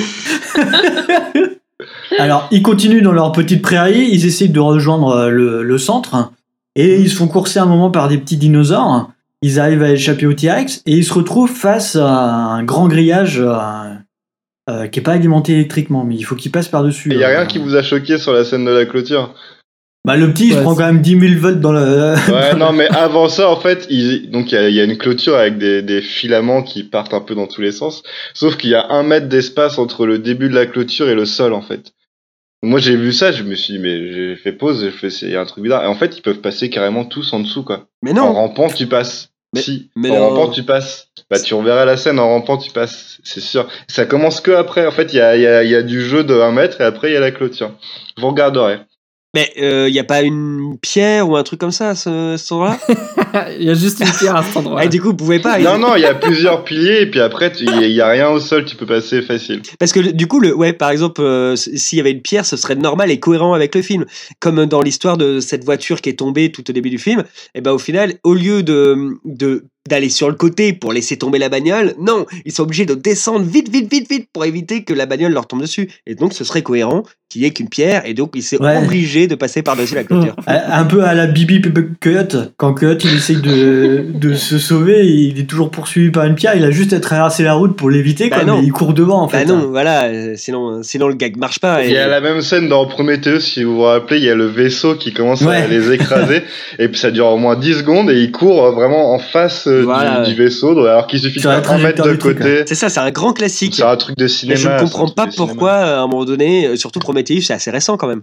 Alors, ils continuent dans leur petite prairie, ils essayent de rejoindre euh, le, le centre, et ils se font courser un moment par des petits dinosaures. Ils arrivent à échapper au T-Rex, et ils se retrouvent face à un grand grillage euh, euh, qui est pas alimenté électriquement, mais il faut qu'ils passent par-dessus. Il y a euh. rien qui vous a choqué sur la scène de la clôture? Bah, le petit, il se Ouais, prend c'est- quand même dix mille volts dans le... Ouais, non, mais avant ça, en fait, il, donc il y a, il y a une clôture avec des, des filaments qui partent un peu dans tous les sens. Sauf qu'il y a un mètre d'espace entre le début de la clôture et le sol, en fait. Moi, j'ai vu ça, je me suis dit, mais j'ai fait pause, j'ai fait, c'est il y a un truc bizarre. Et en fait, ils peuvent passer carrément tous en dessous, quoi. Mais En non. rampant, tu passes. Mais- si. mais en non. rampant, tu passes. Bah, tu reverras la scène, en rampant, tu passes. C'est sûr. Ça commence que après. En fait, il y a, il y a, il y a du jeu de un mètre et après, il y a la clôture. Vous regarderez. Mais il euh, y a pas une pierre ou un truc comme ça à ce, ce endroit-là? Il y a juste une pierre à cet endroit. Ah, du coup, vous pouvez pas. Non, non, il y a plusieurs piliers et puis après, tu- il y, a- il y a rien au sol, tu peux passer facile. Parce que le- du coup, le, ouais, par exemple, euh, s- s'il y avait une pierre, ce serait normal et cohérent avec le film. Comme dans l'histoire de cette voiture qui est tombée tout au début du film. Et ben au final, au lieu de de d'aller sur le côté pour laisser tomber la bagnole, non, ils sont obligés de descendre vite, vite, vite, vite pour éviter que la bagnole leur tombe dessus. Et donc, ce serait cohérent qu'il y ait qu'une pierre et donc ils sont Ouais. obligés de passer par-dessus la clôture. Un peu à la Bibi Coyote, quand Coyote il essaye de, de se sauver, il est toujours poursuivi par une pierre, il a juste à traverser la route pour l'éviter, Bah quoi, non. mais il court devant en Bah fait. non, voilà, euh, sinon, sinon le gag marche pas. Il Et... y a la même scène dans Prometheus, si vous vous rappelez, il y a le vaisseau qui commence Ouais. à les écraser, et puis ça dure au moins dix secondes, et il court vraiment en face euh, Voilà, du, ouais. du vaisseau, alors qu'il suffit de Sur la faire un mètre trajectoire de du truc, côté. C'est ça, c'est un grand classique. C'est un truc de Mais cinéma. je ne c'est un comprends truc pas de cinéma. pourquoi, à un moment donné, euh, surtout Prometheus, c'est assez récent quand même.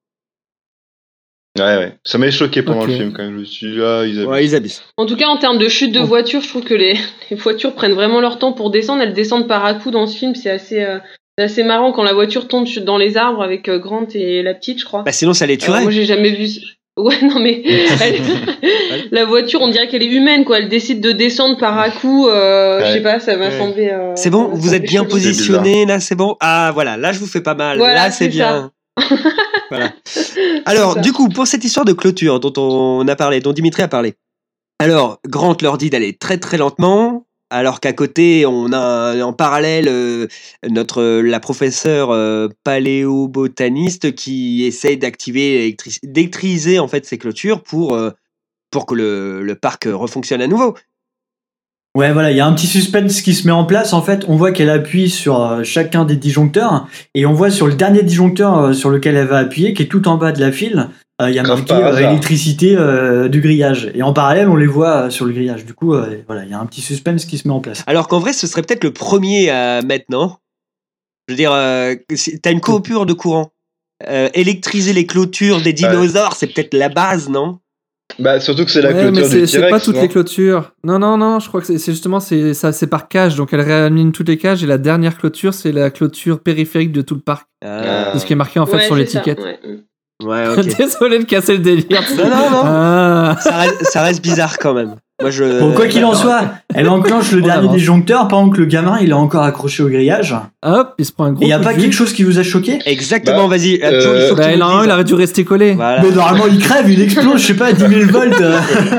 Ouais, ouais. Ça m'a choqué pendant Ok. le film quand même. Je me suis dit, ah, ils avaient... Ouais, ils abusent. En tout cas, en termes de chute de voiture, je trouve que les, les voitures prennent vraiment leur temps pour descendre. Elles descendent par à coups dans ce film. C'est assez, euh, c'est assez marrant quand la voiture tombe sur- dans les arbres avec euh, Grant et la petite, je crois. Bah sinon, ça les Euh, tuerait. moi, j'ai jamais vu. ce- Ouais, non, mais elle- la voiture, on dirait qu'elle est humaine, quoi. Elle décide de descendre par à coups. Euh, Ouais. Je sais pas, ça m'a Ouais. semblé. euh, C'est ça bon, m'a vous semblé êtes bien chelou. positionné, là, c'est bon. Ah, voilà, là, je vous fais pas mal. Voilà, là, c'est c'est bien. Voilà. Alors, ça. du coup, pour cette histoire de clôture dont on a parlé, dont Dimitri a parlé. Alors, Grant leur dit d'aller très très lentement, alors qu'à côté, on a en parallèle euh, notre la professeure euh, paléobotaniste qui essaye d'activer, électri- d'électriser en fait ces clôtures pour euh, pour que le, le parc refonctionne à nouveau. Ouais, voilà, il y a un petit suspense qui se met en place. En fait, on voit qu'elle appuie sur euh, chacun des disjoncteurs, et on voit sur le dernier disjoncteur euh, sur lequel elle va appuyer, qui est tout en bas de la file, euh, il y a Grave marqué par euh, hasard. électricité euh, du grillage. Et en parallèle, on les voit euh, sur le grillage. Du coup, euh, voilà, il y a un petit suspense qui se met en place. Alors qu'en vrai, ce serait peut-être le premier à mettre, non? Je veux dire, euh, si- t'as une coupure de courant. Euh, électriser les clôtures des dinosaures, c'est peut-être la base, non? Bah, surtout que c'est la Ouais, clôture mais du c'est, c'est T-Rex. pas toutes non les clôtures. Non, non, non, je crois que c'est, c'est justement c'est, ça, c'est par cage. Donc elle réanime toutes les cages et la dernière clôture, c'est la clôture périphérique de tout le parc. Ah. C'est ce qui est marqué en fait Ouais, sur c'est ça, l'étiquette. ouais. Ouais, ok. Désolé de casser le délire. Non, non, non. Ah. Ça, reste, ça reste bizarre quand même. Moi, je... Bon, quoi qu'il en soit, elle enclenche le On dernier avance. disjoncteur pendant que le gamin il est encore accroché au grillage. Hop, il se prend un gros. Et y a coup pas de jus. quelque chose qui vous a choqué? Exactement, Bah, vas-y. euh, Joe, il faut que Bah, tu nous normalement, le il aurait dû rester collé. Voilà. Mais normalement il crève, il explose, je sais pas, à dix mille volts. euh.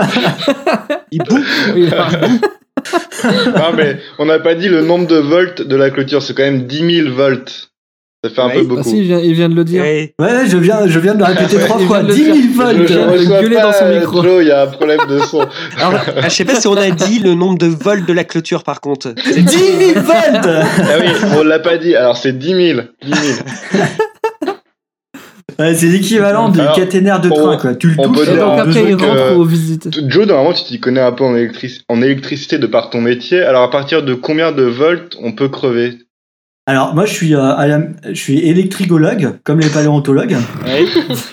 Il boue. Oui, alors, Non, mais on n'a pas dit le nombre de volts de la clôture, c'est quand même dix mille volts. Ça fait un Ouais. peu bah beaucoup. si, il vient, il vient de le dire. Ouais. Ouais, je viens, je viens de le répéter trois Il fois. vient de le dix mille dire. volts. Je, je vient de reçois gueuler pas, dans son micro. Joe, il y a un problème de son. Alors, ah, je sais pas si on a dit le nombre de volts de la clôture par contre. C'est dix mille volts. Ah oui, on l'a pas dit, alors c'est dix mille. dix mille. Ouais, c'est l'équivalent du Alors, caténaire de train, on- quoi. Tu le on touches. peut Et dire donc en après, deux il secondes rentre que- aux visites. Joe, normalement, tu t'y connais un peu en, électric- en électricité de par ton métier. Alors, à partir de combien de volts on peut crever? Alors, moi, je suis, euh, à la- je suis électrigologue, comme les paléontologues. Ouais.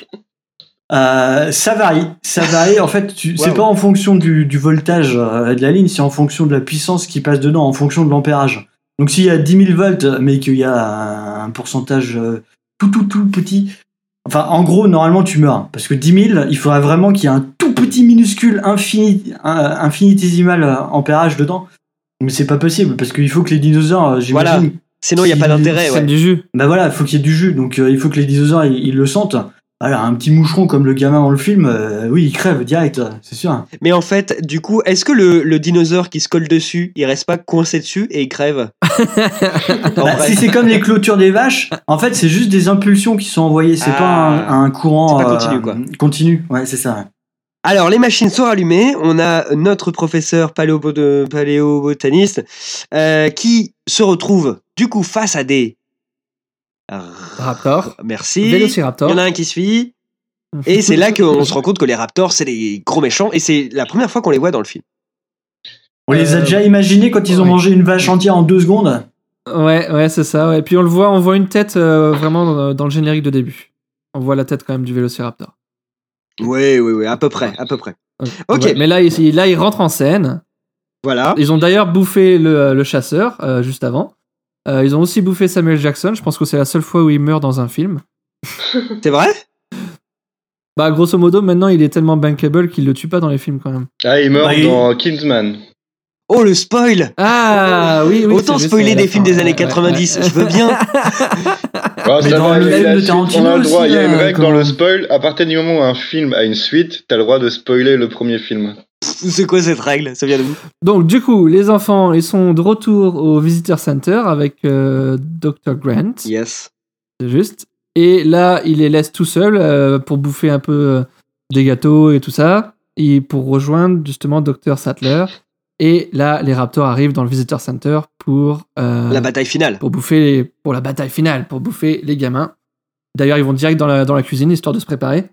Euh, ça varie. Ça varie. En fait, tu, c'est Wow. pas en fonction du, du voltage euh, de la ligne, c'est en fonction de la puissance qui passe dedans, en fonction de l'ampérage. Donc, s'il y a dix mille volts, mais qu'il y a un, un pourcentage euh, tout, tout, tout petit. Enfin, en gros, normalement, tu meurs. Parce que dix mille, il faudrait vraiment qu'il y ait un tout petit minuscule, infini, un- infinitésimal euh, ampérage dedans. Mais c'est pas possible, parce qu'il faut que les dinosaures, euh, j'imagine. Voilà. Sinon, il n'y a pas qu'ils- d'intérêt. C'est Ouais. du jus. Bah voilà, il faut qu'il y ait du jus, donc euh, il faut que les dinosaures ils, ils le sentent. Alors un petit moucheron comme le gamin dans le film, euh, oui, il crève direct, euh, c'est sûr. Mais en fait, du coup, est-ce que le, le dinosaure qui se colle dessus, il reste pas coincé dessus et il crève? En Bah, vrai. si c'est comme les clôtures des vaches, en fait c'est juste des impulsions qui sont envoyées, c'est Ah. pas un, un courant C'est pas euh, continu, quoi. Continu, ouais, c'est ça. Alors, les machines sont allumées. On a notre professeur paléobo- paléobotaniste euh, qui se retrouve du coup face à des Raptor. Merci. Vélociraptor. Il y en a un qui suit. Et c'est là qu'on se rend compte que les raptors, c'est des gros méchants. Et c'est la première fois qu'on les voit dans le film. On les a Euh, déjà imaginés quand ils ont oui. mangé une vache entière en deux secondes. Ouais, ouais, c'est ça. Ouais. Et puis on le voit, on voit une tête euh, vraiment dans, dans le générique de début. On voit la tête quand même du Vélociraptor. Oui, oui, oui, à peu près, à peu près. Ok. Ouais, mais là, il, là, il rentre en scène. Voilà. Ils ont d'ailleurs bouffé le, le chasseur euh, juste avant. Euh, ils ont aussi bouffé Samuel Jackson. Je pense que c'est la seule fois où il meurt dans un film. C'est vrai? Bah, grosso modo, maintenant, il est tellement bankable qu'il le tue pas dans les films quand même. Ah, il meurt Bah, il- dans Kingsman. Oh, le spoil! Ah, oui, oui. Autant c'est juste, spoiler euh, des films des ouais, années ouais, quatre-vingt-dix, ouais. je veux bien. Oh, Mais ça dans va, le il y a film la de suite, Tarantino on a le droit. aussi, Il y a une là, règle comment- dans le spoil. À partir du moment où un film a une suite, t'as le droit de spoiler le premier film. C'est quoi cette règle? Ça vient de où? Donc, du coup, les enfants, ils sont de retour au Visitor Center avec euh, docteur Grant. Yes. C'est juste. Et là, il les laisse tout seuls euh, pour bouffer un peu euh, des gâteaux et tout ça. Et pour rejoindre justement docteur Sattler. Et là, les Raptors arrivent dans le Visitor Center pour. euh, La bataille finale. Pour bouffer. Les, pour la bataille finale, pour bouffer les gamins. D'ailleurs, ils vont direct dans la, dans la cuisine histoire de se préparer.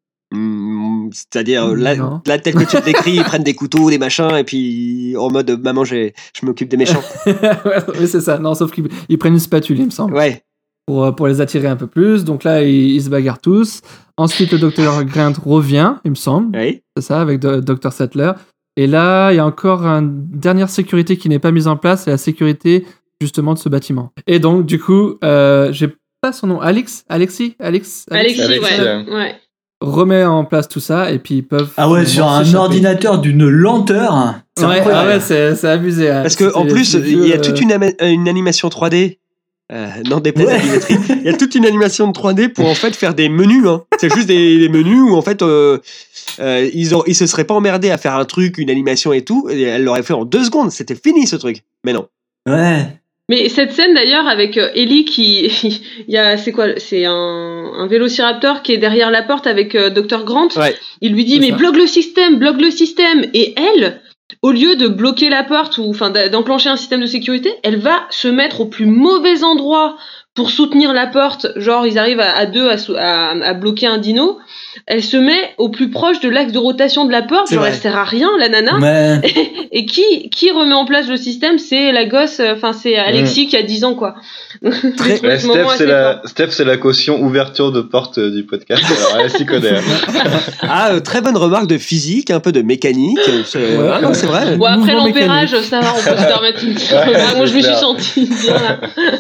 Hmm, C'est-à-dire, là, Non. là, tel que tu le décris, ils prennent des couteaux, des machins, et puis en mode maman, j'ai- je m'occupe des méchants. Oui, c'est ça. Non, sauf qu'ils ils prennent une spatule, il me semble. Ouais. Pour, euh, pour les attirer un peu plus. Donc là, ils, ils se bagarrent tous. Ensuite, le docteur Grant revient, il me semble. Oui. C'est ça, avec do- docteur Sattler. Et là, il y a encore une dernière sécurité qui n'est pas mise en place, c'est la sécurité justement de ce bâtiment. Et donc, du coup, euh, j'ai pas son nom, Alex Alexis Alex Alexis, Alexis, ouais. euh. ouais. remet en place tout ça et puis ils peuvent. Ah ouais, sur un s'échapper. ordinateur d'une lenteur. C'est Ouais, incroyable. ah ouais, c'est, c'est abusé. hein. Parce qu'en C'était plus, les il y a vieux, toute euh, une, ama- une animation trois D. Euh, non, des Ouais. Il y a toute une animation de trois D pour en fait faire des menus. Hein. C'est juste des, des menus où en fait euh, euh, ils, ont, ils se seraient pas emmerdés à faire un truc, une animation et tout. Et elle l'aurait fait en deux secondes. C'était fini ce truc. Mais non. Ouais. Mais cette scène d'ailleurs avec euh, Ellie qui, il y a, c'est quoi, c'est un, un vélociraptor qui est derrière la porte avec euh, docteur Grant. Ouais. Il lui dit C'est mais ça. bloque le système, bloque le système. Et elle, au lieu de bloquer la porte ou enfin d'a- d'enclencher un système de sécurité, elle va se mettre au plus mauvais endroit pour soutenir la porte, genre ils arrivent à, à deux à, à, à bloquer un dino, elle se met au plus proche de l'axe de rotation de la porte, C'est genre vrai. elle sert à rien la nana. Mais- Et, et qui qui remet en place le système, c'est la gosse, enfin c'est Alexis Mm. qui a dix ans quoi. Ouais, Ce Steph, moment c'est assez la, fort. Steph, c'est la caution ouverture de porte euh, du podcast. Alors, elle s'y connaît. hein. Ah, euh, très bonne remarque de physique, un peu de mécanique. euh, C'est, Ouais. ah non, c'est vrai. Bon après Mouvement l'ampérage, ça va, on peut se permettre une petite Ouais, remarque. Moi je me c'est suis clair. sentie bien là.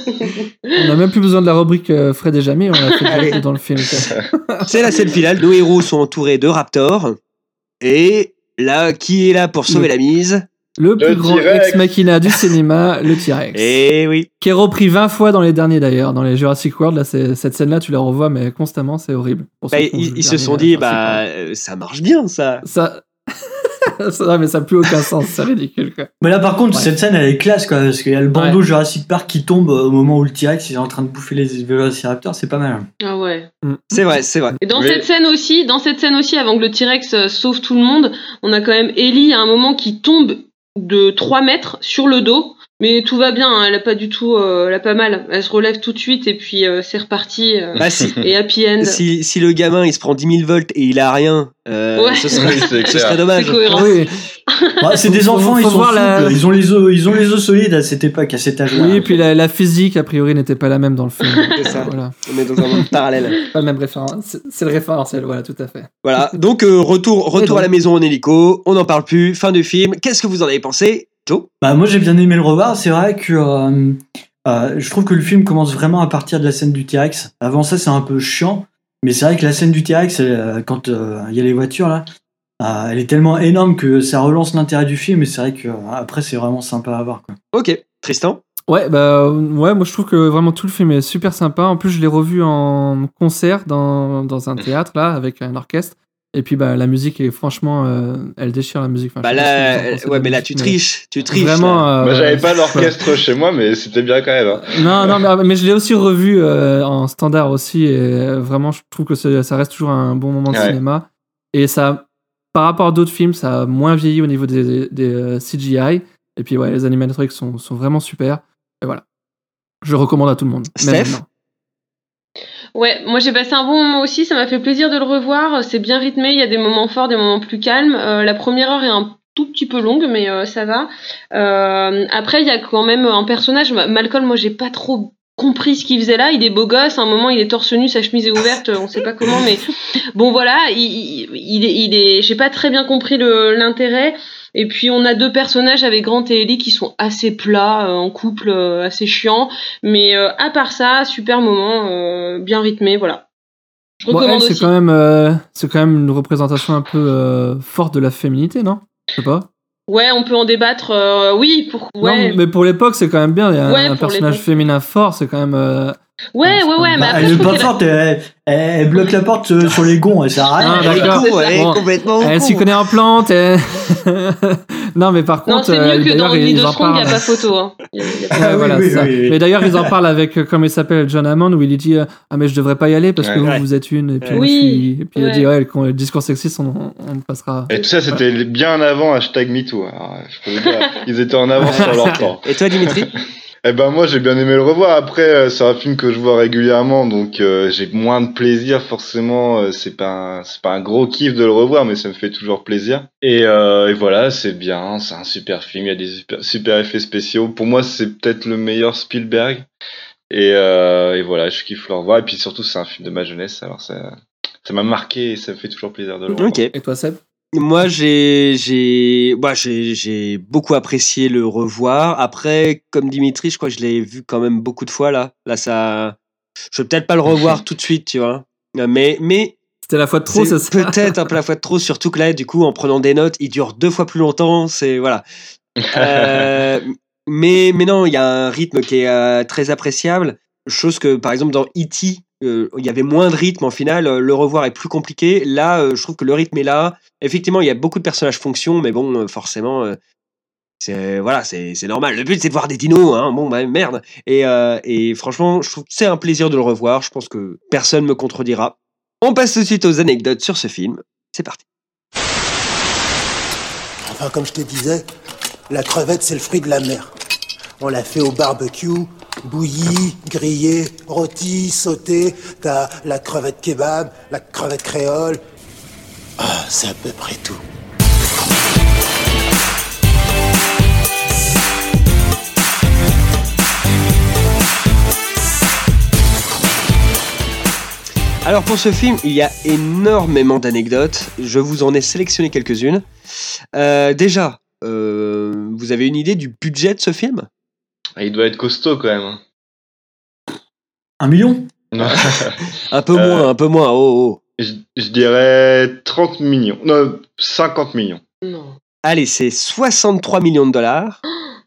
On n'a même plus besoin de la rubrique euh, Fred et Jamie, on l'a fait Allez. direct dans le film. quoi. C'est la scène finale. Nos héros sont entourés de raptors. Et là, qui est là pour sauver Le- la mise? Le plus Le grand T-Rex. ex-machina du cinéma, le T-Rex. Eh oui. Qui est repris vingt fois dans les derniers d'ailleurs. Dans les Jurassic World, là, c'est- cette scène-là, tu la revois, mais constamment, c'est horrible. Pour Bah, ceux qui ont vu ils, le ils se dernier sont dit, Jurassic bah, euh, ça marche bien, ça. World. Ça. ça non, mais ça n'a plus aucun sens, c'est ridicule, quoi. Mais là, par contre, Ouais. cette scène, elle est classe, quoi, parce qu'il y a le bandeau Jurassic Park qui tombe au moment où le T-Rex il est en train de bouffer les Velociraptors, c'est pas mal. Ah ouais. C'est vrai, c'est vrai. Et dans Mais- cette scène aussi, dans cette scène aussi, avant que le T-Rex euh, sauve tout le monde, on a quand même Ellie à un moment qui tombe de trois mètres sur le dos. Mais tout va bien, hein, elle a pas du tout, euh, elle a pas mal. Elle se relève tout de suite et puis euh, c'est reparti. euh, Bah, si, et happy end. si, si le gamin il se prend dix mille volts et il a rien, euh, Ouais. ce serait, Oui, c'est ce clair. serait dommage. C'est cohérent. Oui, Bah, c'est Faut- des faut- enfants, faut ils sont voir la- souples, ils ont les os, ils ont les os solides à cette époque, à cet âge-là. oui, et puis la, la physique, a priori, n'était pas la même dans le film. C'est ça. Voilà. On est dans un monde parallèle. Pas le même référent. C'est c'est le référentiel, voilà, tout à fait. Voilà. Donc, euh, retour, retour donc- à la maison en hélico. On n'en parle plus. Fin du film. Qu'est-ce que vous en avez pensé, Joe? Bah, moi, j'ai bien aimé le revoir. C'est vrai que euh, euh, je trouve que le film commence vraiment à partir de la scène du T-Rex. Avant ça, c'est un peu chiant. Mais c'est vrai que la scène du T-Rex, elle, euh, quand euh, il y a les voitures, là, euh, elle est tellement énorme que ça relance l'intérêt du film. Et c'est vrai que euh, après, c'est vraiment sympa à voir, quoi. Ok. Tristan? Ouais, bah, ouais, moi je trouve que vraiment tout le film est super sympa. En plus, je l'ai revu en concert dans, dans un théâtre, là, avec un orchestre. Et puis, bah, la musique est franchement, euh, elle déchire la musique. Enfin, Bah je sais pas ce que là, vous en euh, pensez de ouais, la mais là, musique, tu triches. Tu triches. Vraiment. là. euh, Moi, j'avais pas voilà. l'orchestre chez moi, mais c'était bien quand même. hein. Non, non, mais, mais je l'ai aussi revu euh, en standard aussi. Et euh, vraiment, je trouve que c'est- ça reste toujours un bon moment de Ouais. cinéma. Et ça, par rapport à d'autres films, ça a moins vieilli au niveau des, des euh, C G I. Et puis, ouais, les animatronics sont, sont vraiment super. Et voilà. Je recommande à tout le monde. même Steph? maintenant. Ouais, moi j'ai passé un bon moment aussi, ça m'a fait plaisir de le revoir. C'est bien rythmé, il y a des moments forts, des moments plus calmes. Euh, la première heure est un tout petit peu longue, mais euh, ça va. Euh, après, il y a quand même un personnage, Ma- Malcolm, moi j'ai pas trop compris ce qu'il faisait là. Il est beau gosse, à un moment il est torse nu, sa chemise est ouverte, on sait pas comment, mais bon voilà, il, il, il est, il est, j'ai pas très bien compris le, l'intérêt. Et puis on a deux personnages avec Grant et Ellie qui sont assez plats, euh, en couple, euh, assez chiants. Mais euh, à part ça, super moment, euh, bien rythmé, voilà. Je Bon, recommande elle, c'est aussi. quand même, euh, c'est quand même une représentation un peu euh, forte de la féminité, non? Je sais pas. Ouais, on peut en débattre. euh, oui, pour ouais. Non, mais pour l'époque, c'est quand même bien. Il y a un, Ouais, un pour personnage l'époque. féminin fort, c'est quand même. euh, Ouais, ouais, ouais, mais Bah, après, elle je est trouve pas qu'elle a- forte, elle, elle- elle bloque la porte euh, sur les gonds, elle sert à rien. Ah, Elle est d'accord. con, elle est Bon. complètement Elle con. s'y connaît en plantes. et- non, mais par Non, contre, c'est euh, mieux que d'ailleurs, dans ils, Lee de ils en Strong, il n'y a parlent. pas photo. Hein. Y a- y a pas- Ouais, Ah oui, voilà, oui, c'est ça. oui, oui. Mais d'ailleurs, ils en parlent avec, euh, comme il s'appelle, John Hammond, où il lui dit euh, ah, mais je devrais pas y aller parce que Ouais. vous, Ouais. vous êtes une. Et puis, Ouais. moi, je suis... et puis il a Ouais. dit ouais, le, le discours sexiste, on, on passera. Et tout ça, c'était bien avant hashtag MeToo. Alors, je peux vous dire, ils étaient en avance sur leur temps. Et toi, Dimitri? Eh ben moi j'ai bien aimé le revoir. Après euh, c'est un film que je vois régulièrement, donc euh, j'ai moins de plaisir forcément. Euh, c'est pas un, c'est pas un gros kiff de le revoir, mais ça me fait toujours plaisir. Et, euh, et voilà, c'est bien, c'est un super film. Il y a des super, super effets spéciaux. Pour moi c'est peut-être le meilleur Spielberg. Et, euh, et voilà, je kiffe le revoir. Et puis surtout c'est un film de ma jeunesse, alors ça ça m'a marqué et ça me fait toujours plaisir de le revoir. Ok. Et toi, Seb? Moi, j'ai, j'ai, bah, j'ai, j'ai beaucoup apprécié le revoir. Après, comme Dimitri, je crois que je l'ai vu quand même beaucoup de fois là. Là, ça, je vais peut-être pas le revoir tout de suite, tu vois. Mais, mais C'était la fois de trop, c'est c'est ça? peut-être un peu la fois de trop, surtout que là, du coup, en prenant des notes, il dure deux fois plus longtemps. C'est voilà. Euh, mais, mais non, il y a un rythme qui est euh, très appréciable. Chose que, par exemple, dans E T, euh, il y avait moins de rythme. En final, euh, le revoir est plus compliqué. Là, euh, je trouve que le rythme est là. Effectivement, il y a beaucoup de personnages fonctions, mais bon, euh, forcément, euh, c'est voilà, c'est c'est normal. Le but, c'est de voir des dinos, hein. Bon, bah merde. Et, euh, et franchement, je trouve que c'est un plaisir de le revoir. Je pense que personne me contredira. On passe tout de suite aux anecdotes sur ce film. C'est parti. Enfin, comme je te disais, la crevette, c'est le fruit de la mer. On l'a fait au barbecue, Bouillie, grillée, rôtie, sautée, t'as la crevette kebab, la crevette créole. Ah, c'est à peu près tout. Alors pour ce film, il y a énormément d'anecdotes. Je vous en ai sélectionné quelques-unes. Euh, déjà, euh, vous avez une idée du budget de ce film ? Il doit être costaud quand même. Un million ? Non. Un peu moins, Euh, un peu moins. Oh, oh. Je, je dirais trente millions. Non, cinquante millions. Non. Allez, c'est soixante-trois millions de dollars.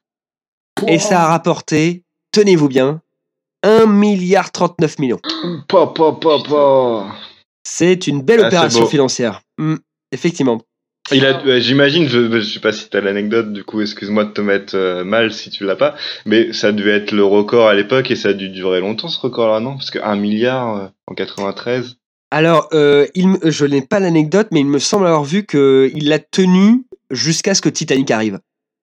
Et ça a rapporté, tenez-vous bien, un milliard trente-neuf millions. Pa, pa, pa, pa. C'est une belle Ah, c'est opération beau. financière. Hmm, effectivement. Il a, euh, j'imagine, je, je sais pas si t'as l'anecdote, du coup, excuse-moi de te mettre euh, mal si tu l'as pas, mais ça devait être le record à l'époque et ça a dû durer longtemps ce record-là, non? Parce que un milliard euh, en quatre-vingt-treize. Alors, euh, il me- je n'ai pas l'anecdote, mais il me semble avoir vu qu'il l'a tenu jusqu'à ce que Titanic arrive.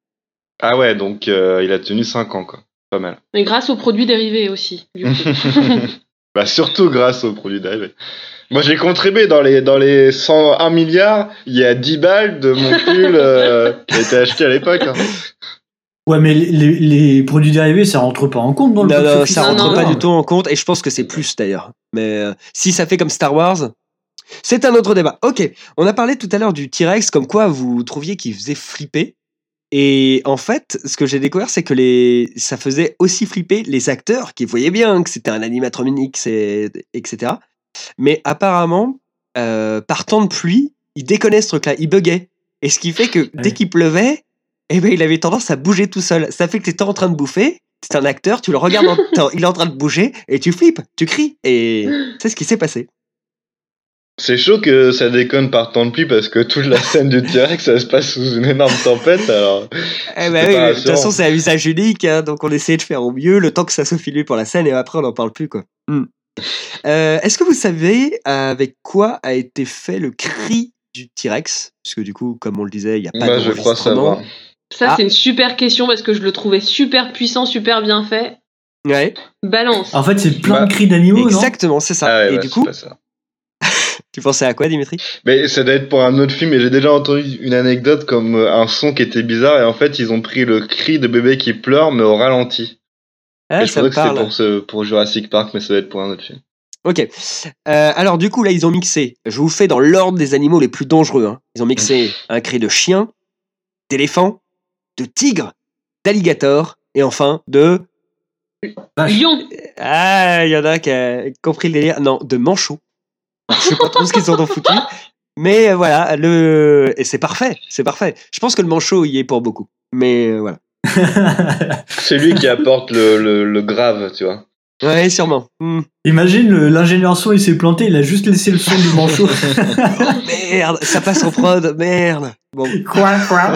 Ah ouais, donc euh, il a tenu cinq ans, quoi. Pas mal. Mais grâce aux produits dérivés aussi. Du coup. Bah surtout grâce aux produits dérivés. Moi j'ai contribué dans les dans les cent un milliards, il y a dix balles de mon pull euh, qui a été acheté à l'époque. hein. Ouais, mais les, les- les produits dérivés, ça rentre pas en compte dans le Non, non, box-office. ça rentre non, pas non. du tout en compte, et je pense que c'est plus d'ailleurs. Mais euh, si ça fait comme Star Wars, c'est un autre débat. Ok, on a parlé tout à l'heure du T-Rex, comme quoi vous trouviez qu'il faisait flipper. Et en fait, ce que j'ai découvert, c'est que les... ça faisait aussi flipper les acteurs qui voyaient bien que c'était un animatronique, c'est- et cetera. Mais apparemment, euh, par temps de pluie, il déconnait ce truc-là, il buguait. Et ce qui fait que dès qu'il pleuvait, eh ben, il avait tendance à bouger tout seul. Ça fait que t'étais en train de bouffer, c'est un acteur, tu le regardes, en temps, il est en train de bouger, et tu flippes, tu cries. Et c'est ce qui s'est passé. C'est chaud que ça déconne par temps de pluie parce que toute la scène du T-Rex ça se passe sous une énorme tempête alors. Eh ben oui, de toute façon, c'est un visage unique, hein, donc on essayait de faire au mieux le temps que ça soit filmé pour la scène, et après on n'en parle plus, quoi. Hmm. Euh, Est-ce que vous savez avec quoi a été fait le cri du T-Rex? Parce que du coup, comme on le disait, il n'y a pas Moi, je crois d'enregistrement. savoir. Ça, Ah. c'est une super question parce que je le trouvais super puissant, super bien fait. Ouais. Balance. En fait, c'est plein Bah, de cris d'animaux, non? Exactement, c'est ça. Ah ouais, et bah, du c'est coup, pas ça. tu pensais à quoi, Dimitri? Mais ça doit être pour un autre film et j'ai déjà entendu une anecdote comme euh, un son qui était bizarre et en fait ils ont pris le cri de bébé qui pleure mais au ralenti. Ah, et je ça pensais me que c'était parle. pour, ce, pour Jurassic Park mais ça doit être pour un autre film. Ok. Euh, alors du coup, là, ils ont mixé. Je vous fais dans l'ordre des animaux les plus dangereux. hein. Ils ont mixé un cri de chien, d'éléphant, de tigre, d'alligator et enfin de... Lion. Ah, il y en a qui a compris le délire. Non, de manchot. Je sais pas trop ce qu'ils en ont foutu. Mais euh, voilà, le... Et c'est parfait, c'est parfait. Je pense que le manchot y est pour beaucoup. Mais euh, voilà. C'est lui qui apporte le, le, le grave, tu vois. Ouais, sûrement. Hmm. Imagine, le- l'ingénieur son, il s'est planté, il a juste laissé le son du manchot. Merde, ça passe en prod, merde. Bon. Quoi, quoi?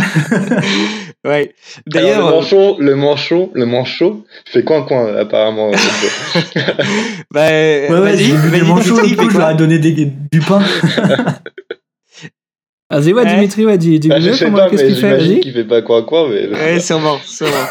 Ouais. D'ailleurs, D'ailleurs, le euh, manchot, le manchot, le manchot fait coin coin apparemment. bah, Ouais, ouais, vas-y, j'ai vu vas-y, des manchots, Dimitri, du fais coup, je quoi leur ai donné des- du pain. Vas-y, ouais, Ouais. Dimitri, ouais, dis, dis Bah, je mieux, sais comment- pas, qu'est-ce mais qu'il fait, j'imagine vas-y. qu'il fait pas coin coin, mais. Ouais, sûrement, sûrement.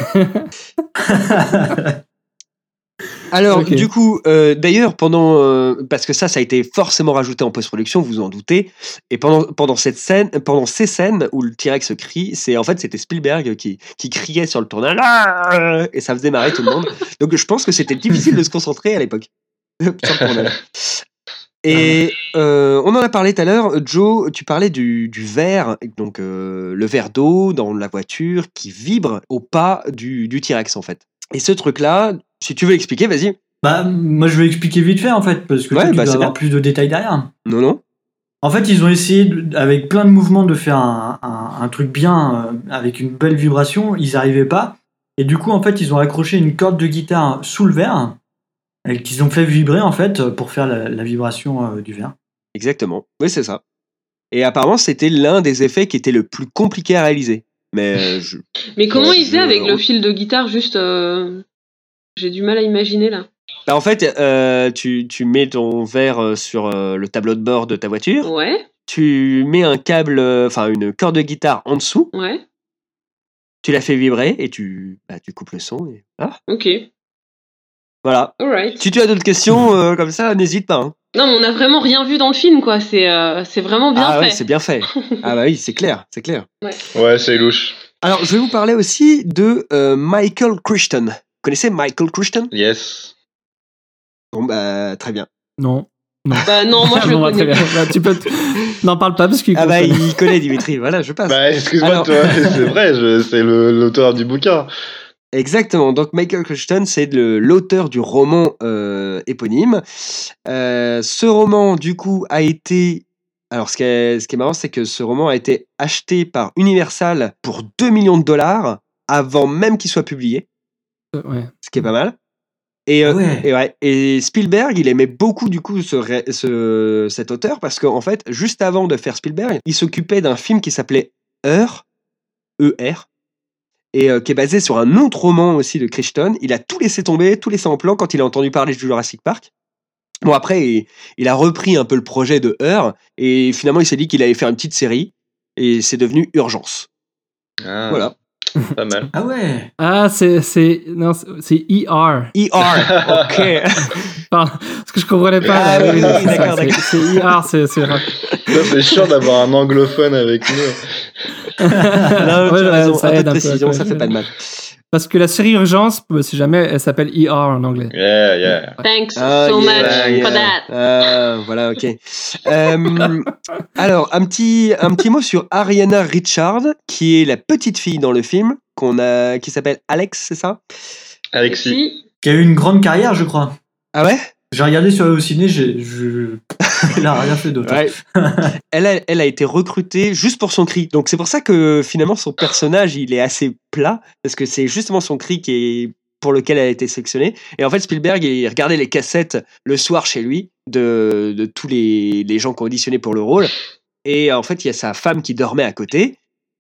Alors, Ok. du coup, euh, d'ailleurs, pendant, euh, parce que ça, ça a été forcément rajouté en post-production, vous vous en doutez, et pendant, pendant cette scène, pendant ces scènes où le T-Rex crie, c'est en fait c'était Spielberg qui, qui criait sur le tournage, ah et ça faisait marrer tout le monde. Donc, je pense que c'était difficile de se concentrer à l'époque sur le tournage. Et euh, on en a parlé tout à l'heure, Joe, tu parlais du, du verre, donc euh, le verre d'eau dans la voiture qui vibre au pas du, du T-Rex en fait. Et ce truc-là, si tu veux l'expliquer, vas-y. Bah, moi, je vais expliquer vite fait, en fait, parce que Ouais, toi, tu bah, dois c'est avoir bien. plus de détails derrière. Non, non. En fait, ils ont essayé, de- avec plein de mouvements, de faire un, un- un truc bien, euh, avec une belle vibration. Ils n'arrivaient pas. Et du coup, en fait, ils ont accroché une corde de guitare sous le verre, et qu'ils ont fait vibrer, en fait, pour faire la, la vibration euh, du verre. Exactement. Oui, c'est ça. Et apparemment, c'était l'un des effets qui était le plus compliqué à réaliser. Mais euh, je... Mais comment Ouais, il faisait je- avec le fil de guitare juste euh, j'ai du mal à imaginer là. Bah, en fait, euh, tu, tu mets ton verre euh, sur euh, le tableau de bord de ta voiture. Ouais, Tu mets un câble, euh, enfin une corde de guitare en dessous. ouais, Tu la fais vibrer et tu, bah, tu coupes le son. Et... Ah. ok. Voilà. Alright. Si tu as d'autres questions, euh, comme ça, n'hésite pas. Hein. Non, mais on a vraiment rien vu dans le film, quoi. C'est, euh, c'est vraiment bien ah, fait. Ah ouais, c'est bien fait. Ah bah oui, c'est clair, c'est clair. Ouais, ouais c'est louche. Alors, je vais vous parler aussi de euh, Michael Crichton. Vous connaissez Michael Crichton ? Yes. Bon, bah, très bien. Non. Non. Bah non, moi je le bon, connais. Bah, tu peux t... N'en parle pas parce qu'il Ah bah il connaît Dimitri, voilà, je passe. Bah excuse-moi, Alors... toi, c'est vrai, je, c'est le, l'auteur du bouquin. Exactement, donc Michael Crichton, c'est le, l'auteur du roman euh, éponyme. Euh, ce roman, du coup, a été... Alors, ce qui est, ce qui est marrant, c'est que ce roman a été acheté par Universal pour deux millions de dollars avant même qu'il soit publié. Ouais. Ce qui est pas mal. Et, euh, ouais. et, ouais, et Spielberg, il aimait beaucoup du coup ce, ce, cet auteur parce qu'en fait, juste avant de faire Spielberg, il s'occupait d'un film qui s'appelait Heure, E R, et euh, qui est basé sur un autre roman aussi de Crichton. Il a tout laissé tomber, tout laissé en plan quand il a entendu parler de Jurassic Park. Bon, après, il, il a repris un peu le projet de Heure et finalement, il s'est dit qu'il allait faire une petite série et c'est devenu Urgence. Ah. Voilà. Pas mal. Ah ouais. Ah, c'est, c'est, non, c'est E R. E R, ok. Enfin, parce que je comprenais pas. Ah, là, oui, oui, oui, c'est, d'accord, ça, d'accord. c'est, c'est E R, c'est, c'est... Ça, c'est chiant d'avoir un anglophone avec nous. Non, Ouais, tu as raison, ça un peu aide de un peu, précision, quoi. ça fait pas de mal. Parce que la série Urgence, si jamais, elle s'appelle E R en anglais. Yeah, yeah. Thanks Ah, so yeah, much yeah. for that. Ah, voilà, ok. Euh, alors, un petit, un petit mot sur Ariana Richard, qui est la petite fille dans le film, qu'on a, qui s'appelle Alex, c'est ça ? Alexis. Qui a eu une grande carrière, je crois. Ah ouais ? J'ai regardé sur au ciné, j'ai, je... elle a rien fait d'autre. Ouais. elle, a, elle a été recrutée juste pour son cri. Donc c'est pour ça que finalement son personnage il est assez plat parce que c'est justement son cri qui est pour lequel elle a été sélectionnée. Et en fait Spielberg il regardait les cassettes le soir chez lui de, de tous les, les gens qui ont auditionné pour le rôle. Et en fait il y a sa femme qui dormait à côté.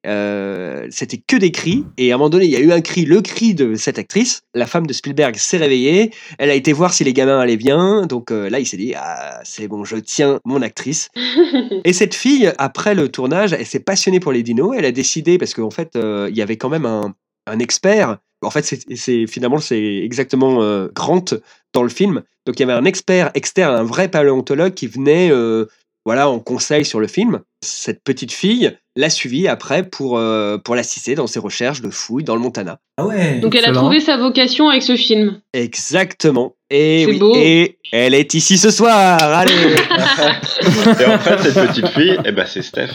Euh, c'était que des cris et à un moment donné il y a eu un cri, le cri de cette actrice. La femme de Spielberg s'est réveillée, elle a été voir si les gamins allaient bien, donc euh, là il s'est dit ah c'est bon, je tiens mon actrice. Et cette fille après le tournage elle s'est passionnée pour les dinos, elle a décidé parce qu'en fait euh, il y avait quand même un, un expert, en fait c'est, c'est finalement c'est exactement euh, Grant dans le film, donc il y avait un expert externe, un vrai paléontologue qui venait euh, voilà, en conseil sur le film. Cette petite fille l'a suivi après pour, euh, pour l'assister dans ses recherches de fouilles dans le Montana. Ah ouais. Donc elle a trouvé sa vocation avec ce film. Exactement. Et C'est oui, beau. et elle est ici ce soir. Allez. Et en fait, cette petite fille, eh ben, c'est Steph.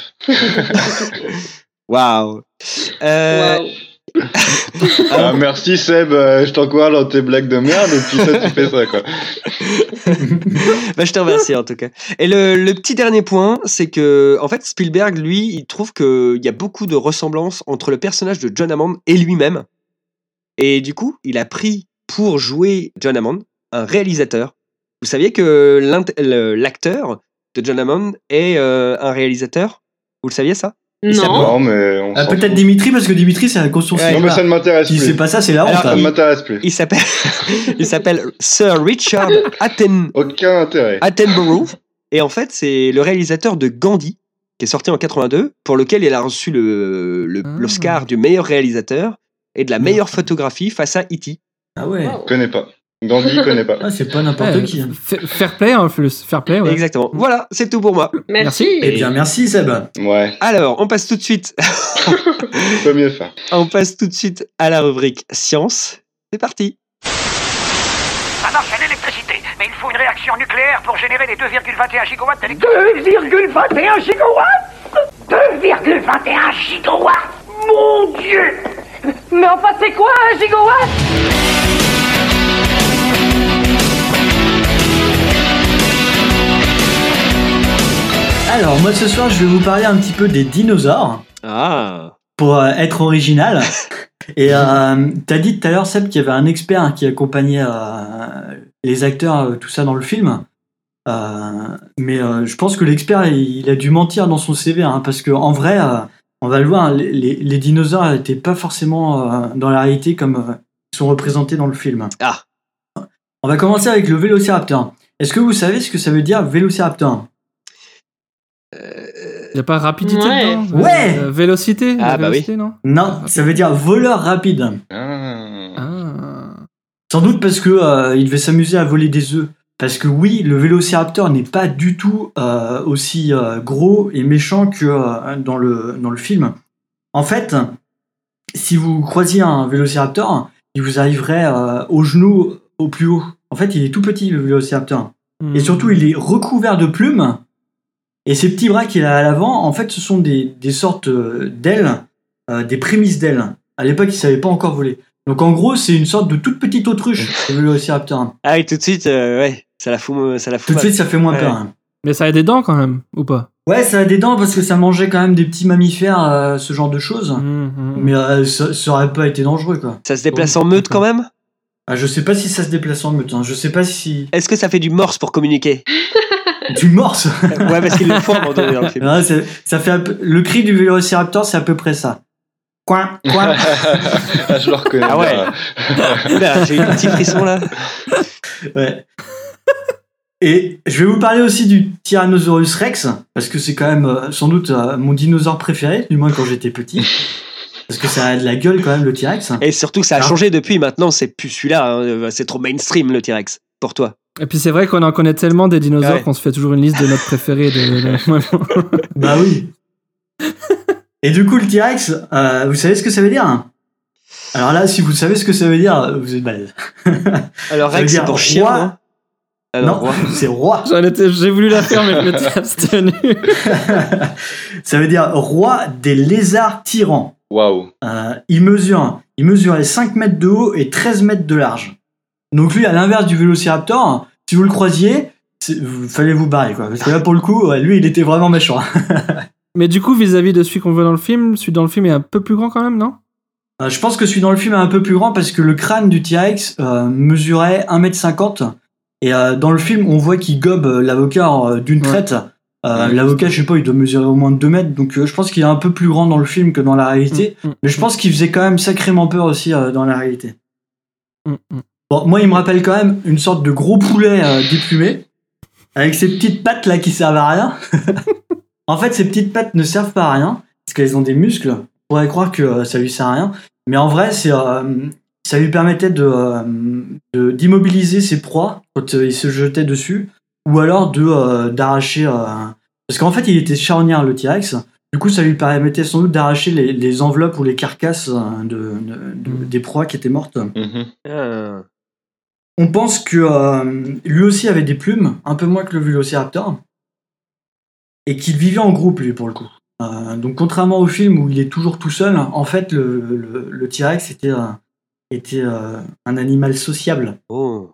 Waouh. Euh, Wow. Ah, merci Seb, euh, je t'encourage dans tes blagues de merde et puis ça tu fais ça quoi. bah, je te remercie en tout cas. Et le, le petit dernier point, c'est que en fait Spielberg, lui, il trouve qu'il y a beaucoup de ressemblances entre le personnage de John Hammond et lui-même. Et du coup, il a pris pour jouer John Hammond un réalisateur. Vous saviez que le, l'acteur de John Hammond est euh, un réalisateur ? Vous le saviez ça ? Non. Non, mais on Ah, s'en peut-être fout. Dimitri, parce que Dimitri, c'est un conscient. Non, mais ça ne m'intéresse Si plus. c'est pas ça, c'est la honte. Alors, Ça hein. ne m'intéresse plus. Il s'appelle, il s'appelle Sir Richard Atten, Aucun intérêt. Attenborough. Et en fait, c'est le réalisateur de Gandhi, qui est sorti en quatre-vingt-deux, pour lequel il a reçu le, le- Ah. l'Oscar du meilleur réalisateur et de la meilleure photographie face à E T Ah ouais. Je connais pas. Gandhi, je connais pas. Ah, c'est pas n'importe Ouais, qui. hein. fa- Fair play, hein, plus. Fair play, ouais. Exactement. Voilà, c'est tout pour moi. Merci. Eh bien, merci Seb. Ouais, Alors, on passe tout de suite, peut mieux faire. on passe tout de suite à la rubrique science. C'est parti. Ça marche à l'électricité, mais il faut une réaction nucléaire pour générer les deux virgule vingt et un gigawatts d'électricité. deux virgule vingt et un gigawatts deux virgule vingt et un gigawatts Mon Dieu. Mais enfin, c'est quoi un gigawatt? Alors, moi ce soir, je vais vous parler un petit peu des dinosaures. Ah. Pour euh, être original. Et euh, t'as dit tout à l'heure, Seb, qu'il y avait un expert qui accompagnait euh, les acteurs, euh, tout ça dans le film. Euh, mais euh, je pense que l'expert, il, il a dû mentir dans son C V, hein, parce que en vrai, euh, on va le voir, les, les, les dinosaures n'étaient pas forcément euh, dans la réalité comme euh, ils sont représentés dans le film. Ah. On va commencer avec le Vélociraptor. Est-ce que vous savez ce que ça veut dire Vélociraptor? Il n'y a pas rapidité Ouais. dedans Ouais. Euh, Vélocité Ah, bah Vélocité, non Non, ça veut dire voleur rapide. Ah. Ah. Sans doute parce que euh, il devait s'amuser à voler des œufs. Parce que oui, le Vélociraptor n'est pas du tout euh, aussi euh, gros et méchant que euh, dans, le, dans le film. En fait, si vous croisiez un Vélociraptor, il vous arriverait euh, au genou au plus haut. En fait, il est tout petit, le Vélociraptor. Mmh. Et surtout, il est recouvert de plumes. Et ces petits bras qu'il a à l'avant, en fait, ce sont des, des sortes d'ailes, euh, des prémices d'ailes. À l'époque, il ne savait pas encore voler. Donc, en gros, c'est une sorte de toute petite autruche, le Vélociraptor. Ah oui, tout de suite, euh, ouais, ça la fout, ça la fout Tout de mal. suite, ça fait moins ouais. peur. Hein. Mais ça a des dents quand même, ou pas? Ouais, ça a des dents parce que ça mangeait quand même des petits mammifères, euh, ce genre de choses. Mmh, mmh. Mais euh, ça, ça aurait pas été dangereux, quoi. Ça se déplace en meute quand même? Ah, je sais pas si ça se déplace en meute. Hein. Je sais pas si. Est-ce que ça fait du morse pour communiquer? Du morse? Ouais, parce qu'il le faut à un moment donné dans le film. Non, ça fait peu... Le cri du Vélociraptor, c'est à peu près ça. Coin, coin. Ah, je le reconnais. Ah ouais. Oula, j'ai eu un petit frisson là. Ouais. Et je vais vous parler aussi du Tyrannosaurus Rex, parce que c'est quand même euh, sans doute euh, mon dinosaure préféré, du moins quand j'étais petit. Parce que ça a de la gueule quand même, le T-Rex. Et surtout que ça a Alors... changé depuis, maintenant c'est plus celui-là, hein. C'est trop mainstream le T-Rex, pour toi. Et puis c'est vrai qu'on en connaît tellement des dinosaures ouais. qu'on se fait toujours une liste de notre préféré. De, de... Bah oui. Et du coup, le T-Rex, euh, vous savez ce que ça veut dire? Alors là, si vous savez ce que ça veut dire, vous êtes balèze. Alors Rex, c'est pour chien, roi... non Alors, non, roi. C'est roi. J'en étais, j'ai voulu la faire, mais je m'étais abstenu. Ça veut dire roi des lézards tyrans. Waouh. Euh, il mesure, il mesurait cinq mètres de haut et treize mètres de large. Donc lui, à l'inverse du Vélociraptor, si vous le croisiez, il fallait vous barrer, quoi. Parce que là, pour le coup, lui, il était vraiment méchant. Mais du coup, vis-à-vis de celui qu'on voit dans le film, celui dans le film est un peu plus grand quand même, non? euh, Je pense que celui dans le film est un peu plus grand parce que le crâne du T-Rex euh, mesurait un mètre cinquante. Et euh, dans le film, on voit qu'il gobe euh, l'avocat euh, d'une traite. Euh, ouais. L'avocat, je sais pas, il doit mesurer au moins deux mètres. Donc euh, je pense qu'il est un peu plus grand dans le film que dans la réalité. Mmh, mmh, mais je pense qu'il faisait quand même sacrément peur aussi euh, dans la réalité. Mmh, mmh. Bon, moi, il me rappelle quand même une sorte de gros poulet euh, déplumé, avec ses petites pattes là qui servent à rien. En fait, ces petites pattes ne servent pas à rien, parce qu'elles ont des muscles. On pourrait croire que euh, ça lui sert à rien. Mais en vrai, c'est, euh, ça lui permettait de, euh, de, d'immobiliser ses proies quand euh, il se jetait dessus, ou alors de, euh, d'arracher... Euh, parce qu'en fait, il était charnière, le T-Rex. Du coup, ça lui permettait sans doute d'arracher les, les enveloppes ou les carcasses de, de, de, mmh. des proies qui étaient mortes. Mmh. Ah. On pense que euh, lui aussi avait des plumes, un peu moins que le Vélociraptor, et qu'il vivait en groupe, lui, pour le coup. Euh, donc, contrairement au film où il est toujours tout seul, en fait, le, le, le T-Rex était, euh, était euh, un animal sociable. Oh.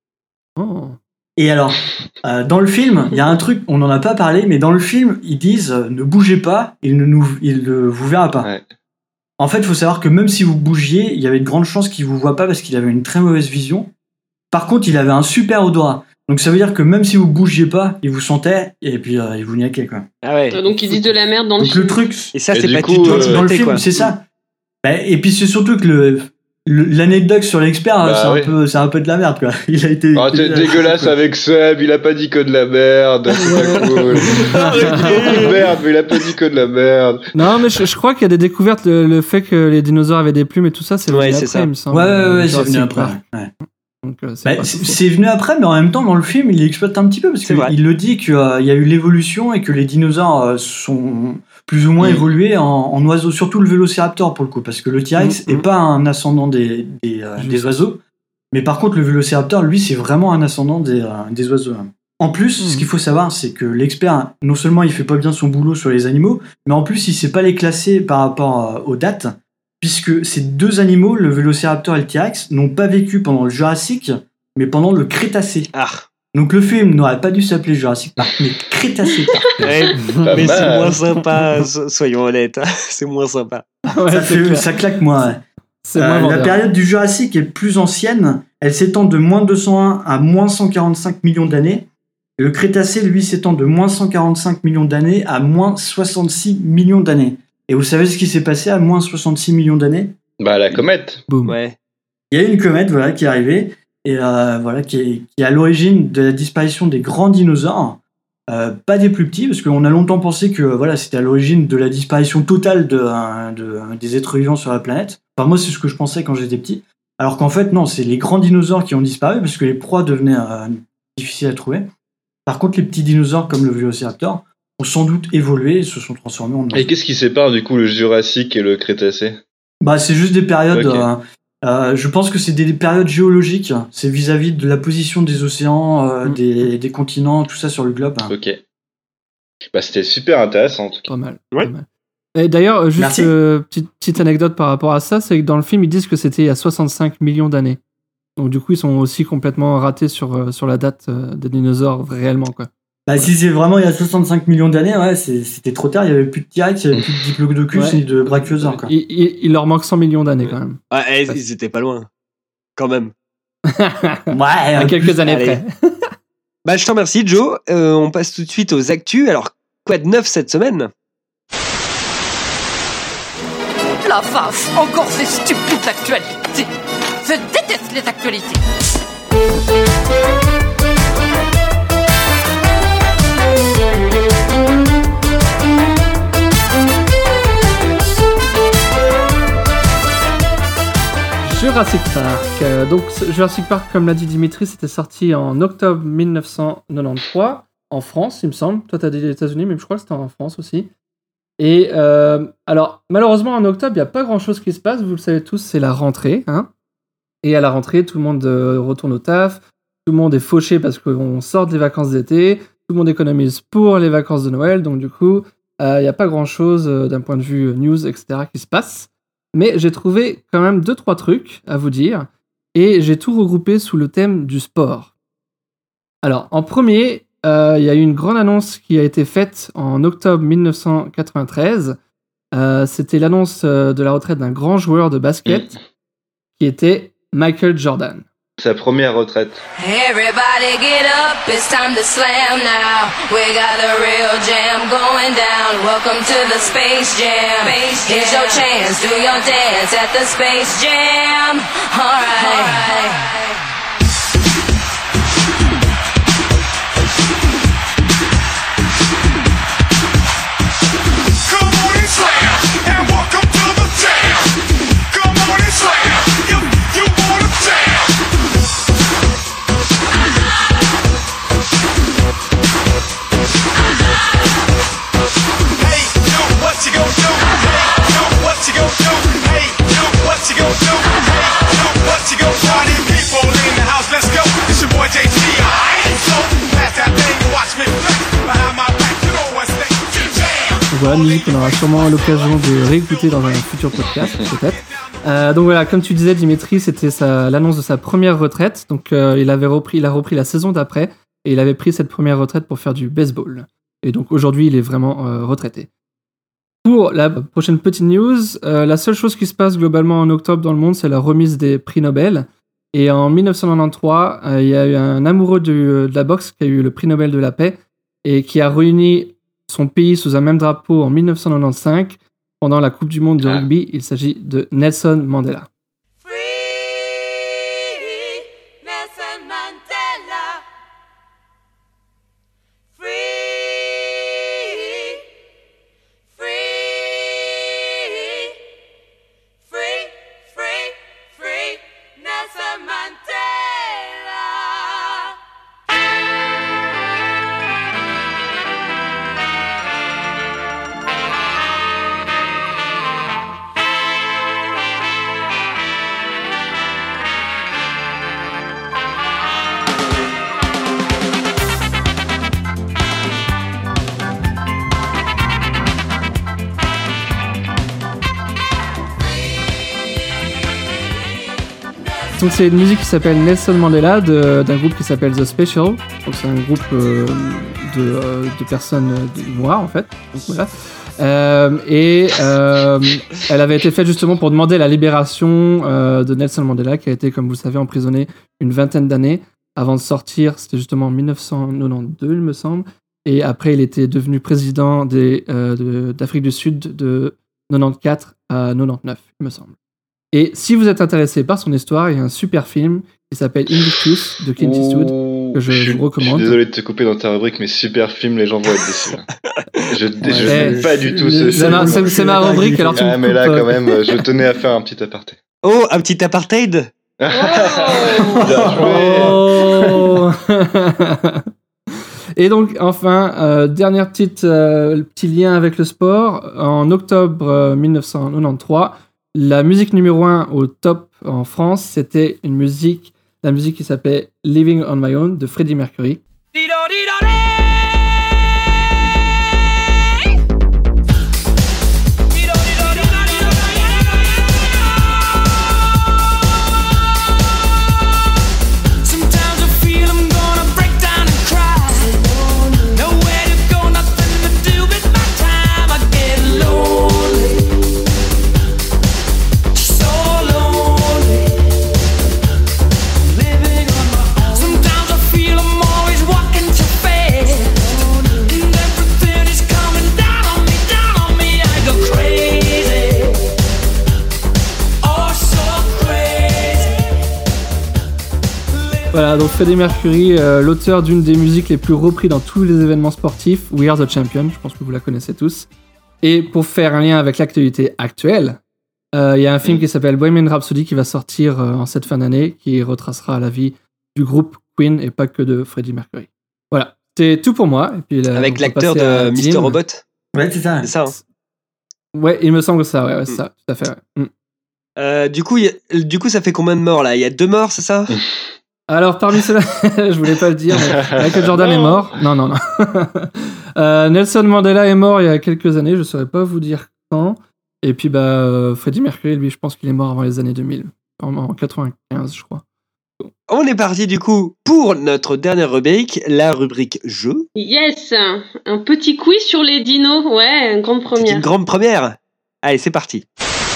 Oh. Et alors, euh, dans le film, il y a un truc, on n'en a pas parlé, mais dans le film, ils disent euh, ne bougez pas, il ne, nous, il ne vous verra pas. Ouais. En fait, il faut savoir que même si vous bougiez, il y avait de grandes chances qu'il ne vous voie pas parce qu'il avait une très mauvaise vision. Par contre, il avait un super odorat. Donc ça veut dire que même si vous bougiez pas, il vous sentait et puis euh, il vous niaquait, quoi. Ah ouais. Donc ils disent de la merde dans le Donc film. le truc. Et ça, Et c'est du pas coup, du tout euh, Dans le exploité, film, quoi. c'est ça. Bah, et puis c'est surtout que le, le l'anecdote sur l'expert, Bah c'est oui. un peu, c'est un peu de la merde, quoi. Il a été. Ah, t'es dégueulasse avec Seb, il a pas dit que de la merde, c'est pas cool. Il a dit beaucoup de merde, mais il a pas dit que de la merde. Non, mais je, je crois qu'il y a des découvertes, le, le fait que les dinosaures avaient des plumes et tout ça, c'est Ouais, venu c'est après, ça. il me semble. Ouais, ouais, ouais, c'est Jurassic venu après. Park. Ouais. Donc, euh, c'est Bah, pas c'est, faux. c'est venu après, mais en même temps, dans le film, il exploite un petit peu parce C'est vrai. qu'il le dit qu'il euh, y a eu l'évolution et que les dinosaures euh, sont plus ou moins Mm. évolués en, en oiseaux, surtout le Vélociraptor pour le coup, parce que le T-Rex Mm, est mm. pas un ascendant des, des, euh, Juste. des oiseaux, mais par contre, le Vélociraptor, lui, c'est vraiment un ascendant des, euh, des oiseaux. En plus, Mm. ce qu'il faut savoir, c'est que l'expert, non seulement il fait pas bien son boulot sur les animaux, mais en plus, il sait pas les classer par rapport euh, aux dates, puisque ces deux animaux, le Vélociraptor et le T-Rex, n'ont pas vécu pendant le Jurassique, mais pendant le Crétacé. Ah. Donc le film n'aurait pas dû s'appeler Jurassic Park, mais Crétacé Park. Ouais, Pas mais c'est mal. moins sympa, so- soyons honnêtes. hein. C'est moins sympa. Ouais, ça, c'est fait- clair. ça claque moins. Ouais. C'est Euh, moins la vendeur. période du Jurassique est plus ancienne. Elle s'étend de moins deux cent un à moins cent quarante-cinq millions d'années. Et le Crétacé, lui, s'étend de moins cent quarante-cinq millions d'années à moins soixante-six millions d'années. Et vous savez ce qui s'est passé à moins soixante-six millions d'années? Bah, la comète. Boum. Ouais. Il y a une comète, voilà, qui est arrivée et euh, voilà, qui est, qui est à l'origine de la disparition des grands dinosaures, euh, pas des plus petits, parce qu'on a longtemps pensé que voilà, c'était à l'origine de la disparition totale de, euh, de, euh, des êtres vivants sur la planète. Enfin, moi, c'est ce que je pensais quand j'étais petit. Alors qu'en fait, non, c'est les grands dinosaures qui ont disparu parce que les proies devenaient euh, difficiles à trouver. Par contre, les petits dinosaures comme le Vélociraptor ont sans doute évolué et se sont transformés en... Et qu'est-ce qui sépare du coup le Jurassique et le Crétacé ? Bah, c'est juste des périodes... Okay. Euh, euh, je pense que c'est des, des périodes géologiques. C'est vis-à-vis de la position des océans, euh, mmh. des, des continents, tout ça sur le globe. Ok. Bah, c'était super intéressant en tout cas. Pas mal. Ouais. Pas mal. Et d'ailleurs, juste euh, petite, petite anecdote par rapport à ça, c'est que dans le film, ils disent que c'était il y a soixante-cinq millions d'années. Donc du coup, ils sont aussi complètement ratés sur, euh, sur la date euh, des dinosaures réellement, quoi. Bah, si c'est vraiment il y a soixante-cinq millions d'années, ouais, c'est, c'était trop tard, il n'y avait plus de T-Rex, il n'y avait plus de Diplodocus ouais. ni de Brachiosaure, quoi. Il, il, il leur manque cent millions d'années, quand même. Ah, eh, ils étaient pas loin. Quand même. Ouais, à quelques plus, années allez. Près. Bah, je te remercie, Joe. Euh, on passe tout de suite aux actus. Alors, quoi de neuf cette semaine ? La vache, encore ces stupides actualités. Je déteste les actualités. Jurassic Park. Euh, donc Jurassic Park, comme l'a dit Dimitri, c'était sorti en octobre dix-neuf cent quatre-vingt-treize en France, il me semble. Toi, t'as dit les États-Unis, mais je crois que c'était en France aussi. Et euh, alors, malheureusement, en octobre, il n'y a pas grand-chose qui se passe. Vous le savez tous, c'est la rentrée. Hein, et à la rentrée, tout le monde euh, retourne au taf. Tout le monde est fauché parce qu'on sort des vacances d'été. Tout le monde économise pour les vacances de Noël. Donc, du coup, il euh, n'y a pas grand-chose euh, d'un point de vue news, et cetera qui se passe. Mais j'ai trouvé quand même deux trois trucs à vous dire. Et j'ai tout regroupé sous le thème du sport. Alors, en premier... Il euh, y a eu une grande annonce qui a été faite en octobre dix-neuf cent quatre-vingt-treize. Euh, c'était l'annonce euh, de la retraite d'un grand joueur de basket mmh. qui était Michael Jordan. Sa première retraite. Everybody get up, it's time to slam now. We got a real jam going down. Welcome to the Space Jam. Space Jam. Here's your chance, do your dance at the Space Jam. All right. All right. Voilà, musique qu'on aura sûrement l'occasion de réécouter dans un futur podcast, peut-être. Euh, donc voilà, comme tu disais, Dimitri, c'était sa, l'annonce de sa première retraite. Donc euh, il avait repris, il a repris la saison d'après et il avait pris cette première retraite pour faire du baseball. Et donc aujourd'hui, il est vraiment euh, retraité. Pour la prochaine petite news, euh, la seule chose qui se passe globalement en octobre dans le monde, c'est la remise des prix Nobel. Et en dix-neuf cent quatre-vingt-treize, euh, il y a eu un amoureux de, de la boxe qui a eu le prix Nobel de la paix et qui a réuni son pays sous un même drapeau en dix-neuf cent quatre-vingt-quinze pendant la Coupe du Monde de rugby. Il s'agit de Nelson Mandela. Donc c'est une musique qui s'appelle Nelson Mandela de, d'un groupe qui s'appelle The Special. Donc c'est un groupe euh, de, euh, de personnes de, noires en fait. Donc, voilà. Euh, et euh, elle avait été faite justement pour demander la libération euh, de Nelson Mandela qui a été, comme vous le savez, emprisonné une vingtaine d'années avant de sortir. C'était justement en dix-neuf cent quatre-vingt-douze, il me semble. Et après, il était devenu président des, euh, de, d'Afrique du Sud de quatre-vingt-quatorze à quatre-vingt-dix-neuf, il me semble. Et si vous êtes intéressé par son histoire, il y a un super film qui s'appelle Invictus de Clint Eastwood que je, je vous recommande. Je suis désolé de te couper dans ta rubrique, mais super film, les gens vont être déçus. Je ouais, je n'aime pas du tout le, ce c'est, ma, c'est, c'est ma rubrique, alors tu ah, me mais là, coupes, quand même, je tenais à faire un petit aparté. Oh, un petit apartheid. Oh. Et donc, enfin, euh, dernière petite euh, petit lien avec le sport. En octobre euh, dix-neuf cent quatre-vingt-treize, la musique numéro un au top en France, c'était une musique, la musique qui s'appelait Living on My Own de Freddie Mercury. Voilà, donc Freddie Mercury, euh, l'auteur d'une des musiques les plus reprises dans tous les événements sportifs, We Are the Champion, je pense que vous la connaissez tous. Et pour faire un lien avec l'actualité actuelle, il euh, y a un film qui s'appelle Bohemian Rhapsody qui va sortir euh, en cette fin d'année, qui retracera la vie du groupe Queen et pas que de Freddie Mercury. Voilà, c'est tout pour moi. Et puis, là, avec l'acteur de mister Robot. Ouais, c'est ça. C'est ça. Hein. Ouais, il me semble que ça, ouais, ouais c'est mm. ça, tout à fait. Ouais. Mm. Euh, du coup, y a, du coup, ça fait combien de morts là ? Il y a deux morts, c'est ça ? Alors, parmi ceux-là, je voulais pas le dire, mais Michael Jordan est mort. Non, non, non. euh, Nelson Mandela est mort il y a quelques années, je saurais pas vous dire quand. Et puis, bah, euh, Freddie Mercury, lui, je pense qu'il est mort avant les années deux mille. En, en quatre-vingt-quinze, je crois. On est parti, du coup, pour notre dernière rubrique, la rubrique jeu. Yes, un petit quiz sur les dinos. Ouais, une grande première. C'est une grande première. Allez, c'est parti.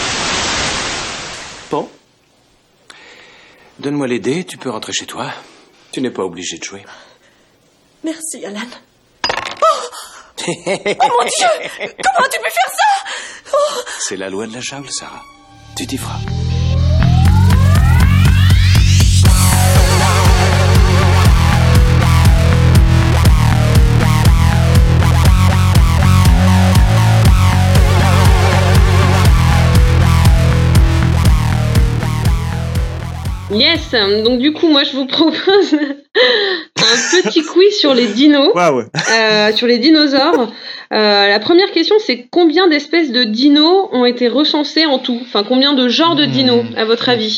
Bon. Donne-moi les dés, tu peux rentrer chez toi. Tu n'es pas obligé de jouer. Merci, Alan. Oh, oh mon Dieu! Comment tu peux faire ça? Oh. C'est la loi de la jungle, Sarah. Tu t'y feras. Yes, donc du coup moi je vous propose un petit quiz sur les dinos, wow. euh, sur les dinosaures. Euh, la première question c'est combien d'espèces de dinos ont été recensées en tout ? Enfin combien de genres de dinos à votre avis ?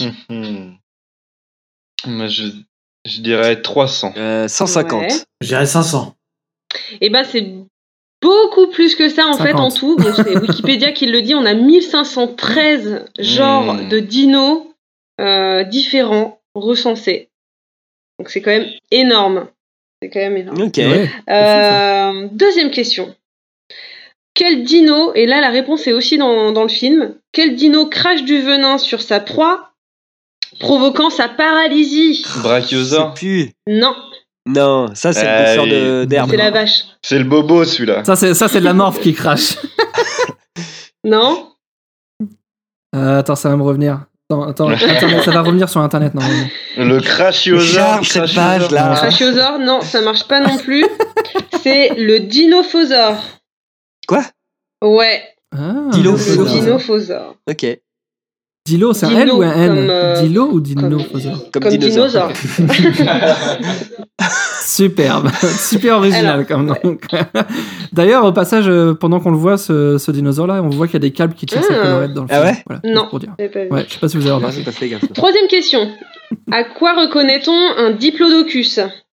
Moi je, je dirais trois cents. Euh, cent cinquante. Ouais. Je dirais cinq cents. Et ben c'est beaucoup plus que ça en cinquante. fait en tout. Donc, c'est Wikipédia qui le dit, on a mille cinq cent treize genres mmh. de dinos Euh, différents recensés. Donc c'est quand même énorme. C'est quand même énorme. Ok. Ouais, euh, deuxième question. Quel dino, et là la réponse est aussi dans, dans le film, quel dino crache du venin sur sa proie, provoquant sa paralysie ? Brachiosaure. Non. Non, ça c'est euh, le bouffeur de, d'herbe. C'est la vache. C'est le bobo celui-là. Ça c'est, ça, c'est de la morphe qui crache. Non. Euh, attends, ça va me revenir. Attends, attends Internet, ça va revenir sur Internet normalement. Le crachiosaure. cette page là. Crachiosaure, non, ça marche pas non plus. C'est le dinophosaure. Quoi ? Ouais. Ah, le dinophosaure. Ok. Dilo, c'est un Dino, L ou un N comme, euh, Dilo ou dinophosaure ? Comme, comme dinosaure. Superbe, super original Alors, comme nom. D'ailleurs, au passage, pendant qu'on le voit, ce, ce dinosaure-là, on voit qu'il y a des câbles qui tirent sa collerette dans le film. Ah ouais ? Voilà, Non. pour dire. Pas vu. Ouais, je sais pas si vous avez remarqué. Pas fait gaffe. Troisième question. À quoi reconnaît-on un diplodocus ?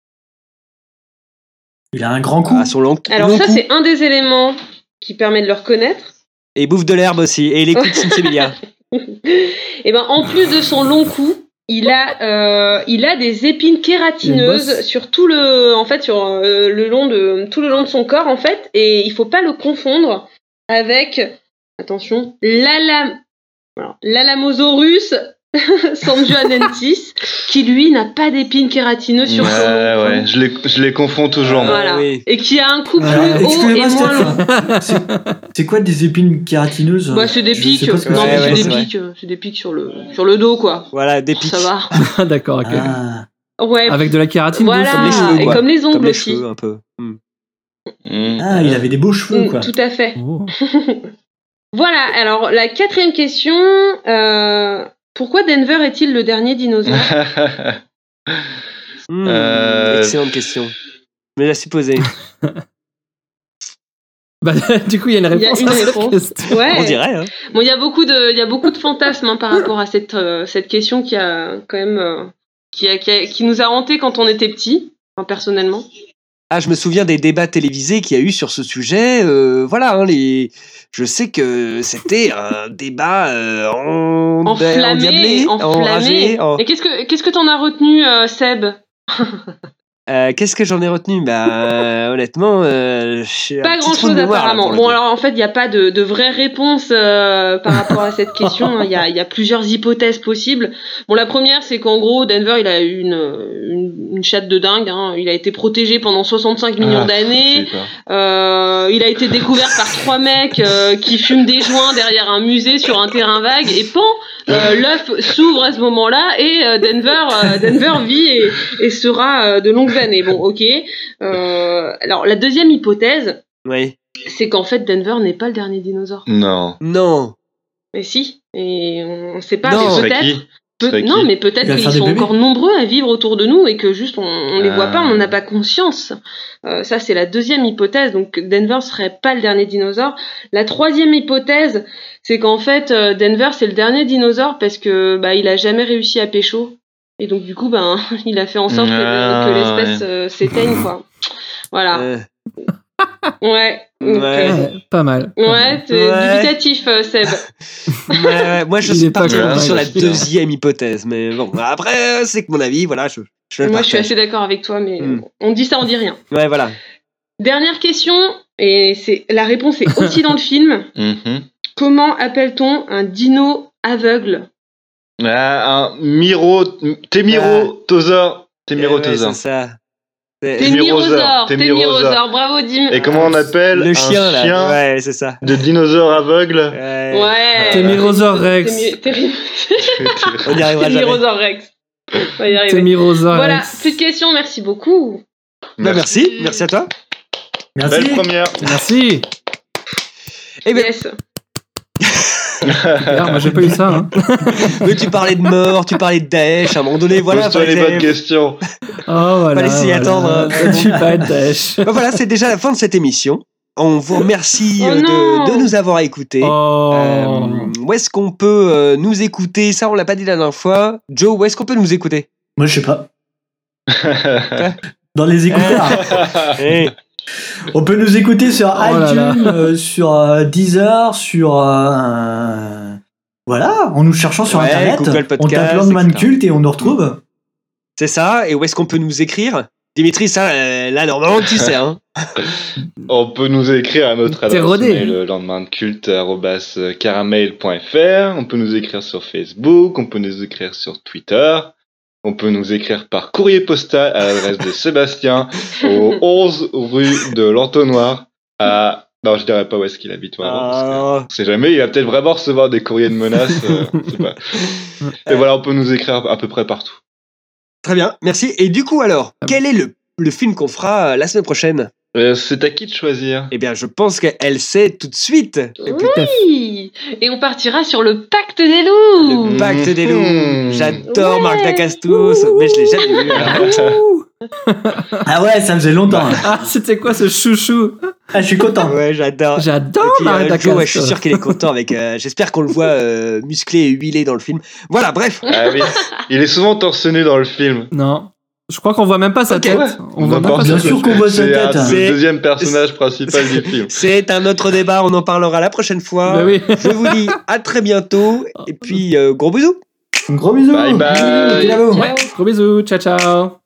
Il a un grand cou. Ah, son long, Alors long ça, cou. c'est un des éléments qui permet de le reconnaître. Et il bouffe de l'herbe aussi. Et il écoute Cynthia. Et ben en plus de son long cou, il a euh, il a des épines kératineuses sur tout le en fait sur euh, le long de tout le long de son corps en fait, et il faut pas le confondre avec, attention, l'Alam alors, l'Alamosaurus sanjuanensis, qui lui n'a pas d'épines kératineuses sur ouais, son long cou. Ouais, je les, je les confonds toujours. Moi. Voilà. Oui. Et qui a un cou plus Euh, haut et moins long. c'est, c'est quoi des épines kératineuses ? Bah c'est des Je pics. sais pas ce que Non c'est. mais Ouais, c'est ouais, des c'est vrai. pics. euh, C'est des pics sur le sur le dos quoi. Voilà, des pics. Ça va. D'accord, ok. Ah. Ouais. Avec de la kératine Voilà. Comme les cheveux, et quoi. comme les ongles Comme les aussi. cheveux, un peu. Hmm. Mmh. Ah, il avait des beaux cheveux, Mm, quoi. tout à fait. Oh. Voilà, alors la quatrième question, euh, Pourquoi Denver est-il le dernier dinosaure? Mmh, Euh, Excellente question. Mais la supposée. Bah, du coup, il y a une Il y a réponse une à cette réponse. question. Ouais. On dirait, hein. Bon, il y a beaucoup de, il y a beaucoup de fantasmes hein, par rapport à cette, euh, cette question qui a quand même, euh, qui, a, qui, a- qui nous a hanté quand on était petit, enfin, personnellement. Ah, je me souviens des débats télévisés qu'il y a eu sur ce sujet. euh, voilà, hein, les... je sais que c'était un débat euh, en... Enflammé, endiablé, enflammé. enragé. En... Et qu'est-ce que, qu'est-ce que t'en as retenu, euh, Seb? Euh, Qu'est-ce que j'en ai retenu? Bah, euh, honnêtement, euh, j'ai un Pas petit grand trou de chose mémoire, là, apparemment. pour le Bon coup. alors en fait il n'y a pas de, de vraie réponse euh, par rapport à cette question. Il y a, il y a plusieurs hypothèses possibles. Bon la première c'est qu'en gros Denver il a eu une, une, une chatte de dingue. Hein. Il a été protégé pendant soixante-cinq millions Ah, d'années. putain. Euh, il a été découvert par trois mecs euh, qui fument des joints derrière un musée sur un terrain vague et pan euh, l'œuf s'ouvre à ce moment-là et euh, Denver euh, Denver vit et, et sera euh, de longues années. Bon ok. Euh, alors la deuxième hypothèse Oui. c'est qu'en fait Denver n'est pas le dernier dinosaure. Non. Non. Mais si, et on ne sait pas, Non. mais Ce serait peut-être. qui peut- Ce serait non, qui mais peut-être Il va qu'ils faire des sont bébés. encore nombreux à vivre autour de nous et que juste on, on les voit Ah. pas, on n'en a pas conscience. Euh, ça, c'est la deuxième hypothèse. Donc Denver serait pas le dernier dinosaure. La troisième hypothèse, c'est qu'en fait euh, Denver c'est le dernier dinosaure parce que bah il a jamais réussi à pécho. Et donc du coup ben il a fait en sorte que, Ah, que l'espèce ouais. euh, s'éteigne quoi. Voilà. Euh, Ouais. Donc, Ouais. euh, Ouais, pas mal. pas mal. Ouais, t'es Ouais. dubitatif, euh, Seb. ouais, ouais, moi, je Il suis est pas parti convaincu, sur la celui-là. deuxième hypothèse. Mais bon, après, c'est que mon avis, voilà, je, je le Moi, je suis partage. assez d'accord avec toi, mais Hmm. on dit ça, on dit rien. Ouais, voilà. Dernière question, et c'est la réponse est aussi dans le film. Mhm. Comment appelle-t-on un dino aveugle? Ah, un Miro... Témirotosaure. Eh ouais, Témirotosaure. c'est ça. C'est- Témirosaure, Témirosaure. Témirosaure, bravo Dim. Et comment on appelle Le un chien, là. chien Ouais, c'est ça. de dinosaure aveugle? Ouais. Ouais. Témirosaure Rex. Témi- Témi- On n'y arrivera jamais. Témirosaure Rex. On va y arriver. Témirosaure Voilà, Rex. plus de questions, merci beaucoup. Bah, merci. Merci à toi. Merci. Belle première. Merci. Eh bien, Yes. Super, moi j'ai pas eu ça. Hein. mais tu parlais de mort, tu parlais de Daesh, à un moment donné, voilà. Pose-toi les fallait- bonnes questions. Oh voilà. Fallait s'y voilà. attendre, hein. Ça tue pas de Daesh. Bah, voilà, c'est déjà la fin de cette émission. On vous remercie Oh euh, non. de, de nous avoir écoutés. Oh. Euh, où est-ce qu'on peut euh, nous écouter? Ça, on l'a pas dit la dernière fois. Joe, où est-ce qu'on peut nous écouter? Moi, je sais pas. Dans les écouteurs. Eh, On peut nous écouter sur Oh là là. iTunes, euh, sur euh, Deezer, sur... euh, voilà, en nous cherchant sur Ouais, Internet. Google On Podcast, tape Landman et cetera. Culte et on nous retrouve. c'est ça. Et où est-ce qu'on peut nous écrire? Dimitri, ça, euh, là, normalement, tu sais, hein. On peut nous écrire à notre T'es adresse rodé. mail lendemainculte arobase caramel point fr. On peut nous écrire sur Facebook. On peut nous écrire sur Twitter. On peut nous écrire par courrier postal à l'adresse de Sébastien au onze rue de l'Entonnoir à... Non, je dirais pas où est-ce qu'il habite vraiment. parce que Ah. on sait jamais, il va peut-être vraiment recevoir des courriers de menaces. euh, je sais pas. Et voilà, on peut nous écrire à peu près partout. Très bien, merci. Et du coup, alors, Ah quel est le, le film qu'on fera euh, la semaine prochaine? Euh, c'est à qui de choisir? Eh bien, je pense qu'elle sait tout de suite. Et puis, Oui. Et on partira sur le pacte des loups. le pacte des loups. Mhm. J'adore Ouais. Marc Dacastos, mais je l'ai jamais vu. alors. Ah ouais, ça faisait longtemps. là. Ah, c'était quoi ce chouchou? Ah, je suis content. Ouais, j'adore. J'adore Et puis, Marc euh, Joe, Dacastos. ouais, je suis sûr qu'il est content avec. euh, J'espère qu'on le voit euh, musclé et huilé dans le film. Voilà, bref. Ah oui. Il est souvent torse nu dans le film. Non. Je crois qu'on voit même pas sa Ok, tête. ouais. On voit même pas N'importe sa Bien quoi. sûr qu'on voit sa C'est un- tête. C'est le C'est- deuxième personnage principal du film. C'est un autre débat, on en parlera la prochaine fois. Bah oui. Je vous dis à très bientôt. Et puis, euh, gros bisous. Gros bisous. Bye bye. Bisous, bisous. Ouais, gros bisous. Ciao, ciao.